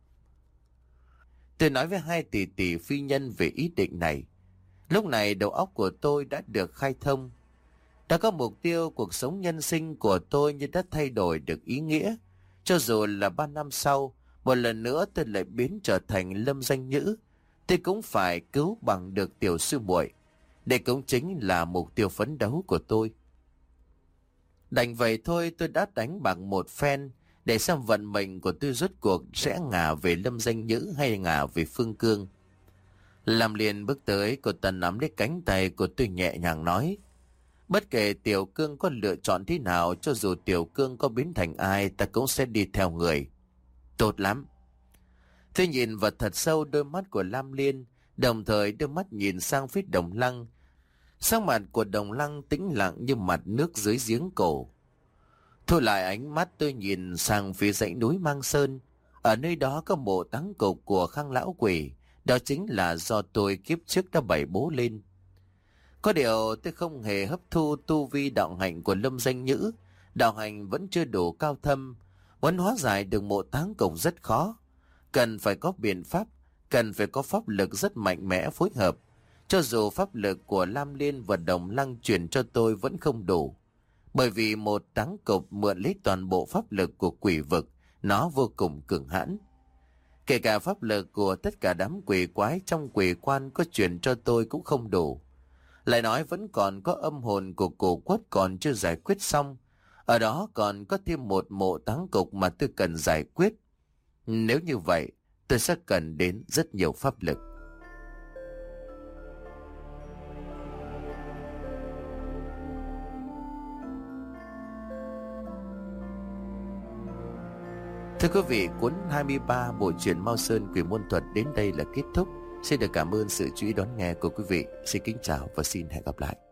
Tôi nói với hai tỷ tỷ phi nhân về ý định này. Lúc này đầu óc của tôi đã được khai thông. Đã có mục tiêu, cuộc sống nhân sinh của tôi như đã thay đổi được ý nghĩa. Cho dù là ba năm sau, một lần nữa tôi lại biến trở thành Lâm Danh Nhữ, tôi cũng phải cứu bằng được tiểu sư muội. Đây cũng chính là mục tiêu phấn đấu của tôi. Đành vậy thôi, tôi đã đánh bằng một phen để xem vận mệnh của tôi rốt cuộc sẽ ngả về Lâm Danh Nhữ hay ngả về Phương Cương. Làm liền bước tới, cô ta nắm lấy cánh tay của tôi nhẹ nhàng nói: bất kể Tiểu Cương có lựa chọn thế nào, cho dù Tiểu Cương có biến thành ai, ta cũng sẽ đi theo người. Tốt lắm. Tôi nhìn vào thật sâu đôi mắt của Lam Liên, đồng thời đôi mắt nhìn sang phía Đồng Lăng. Sắc mặt của Đồng Lăng tĩnh lặng như mặt nước dưới giếng cổ. Thôi lại ánh mắt, tôi nhìn sang phía dãy núi Mang Sơn. Ở nơi đó có mộ táng cục của Khang Lão Quỷ. Đó chính là do tôi kiếp trước đã bày bố lên. Có điều tôi không hề hấp thu tu vi đạo hạnh của Lâm Danh Nhữ. Đạo hạnh vẫn chưa đủ cao thâm. Muốn hóa giải được mộ táng cục rất khó. Cần phải có biện pháp, cần phải có pháp lực rất mạnh mẽ phối hợp. Cho dù pháp lực của Lam Liên và Đồng Lăng truyền cho tôi vẫn không đủ. Bởi vì một táng cục mượn lấy toàn bộ pháp lực của quỷ vực, nó vô cùng cường hãn. Kể cả pháp lực của tất cả đám quỷ quái trong quỷ quan có truyền cho tôi cũng không đủ. Lại nói vẫn còn có âm hồn của cổ quất còn chưa giải quyết xong. Ở đó còn có thêm một mộ táng cục mà tôi cần giải quyết. Nếu như vậy, tôi sẽ cần đến rất nhiều pháp lực. Thưa quý vị, cuốn hai mươi ba bộ truyện Mao Sơn Quỷ Môn Thuật đến đây là kết thúc. Xin được cảm ơn sự chú ý đón nghe của quý vị. Xin kính chào và xin hẹn gặp lại.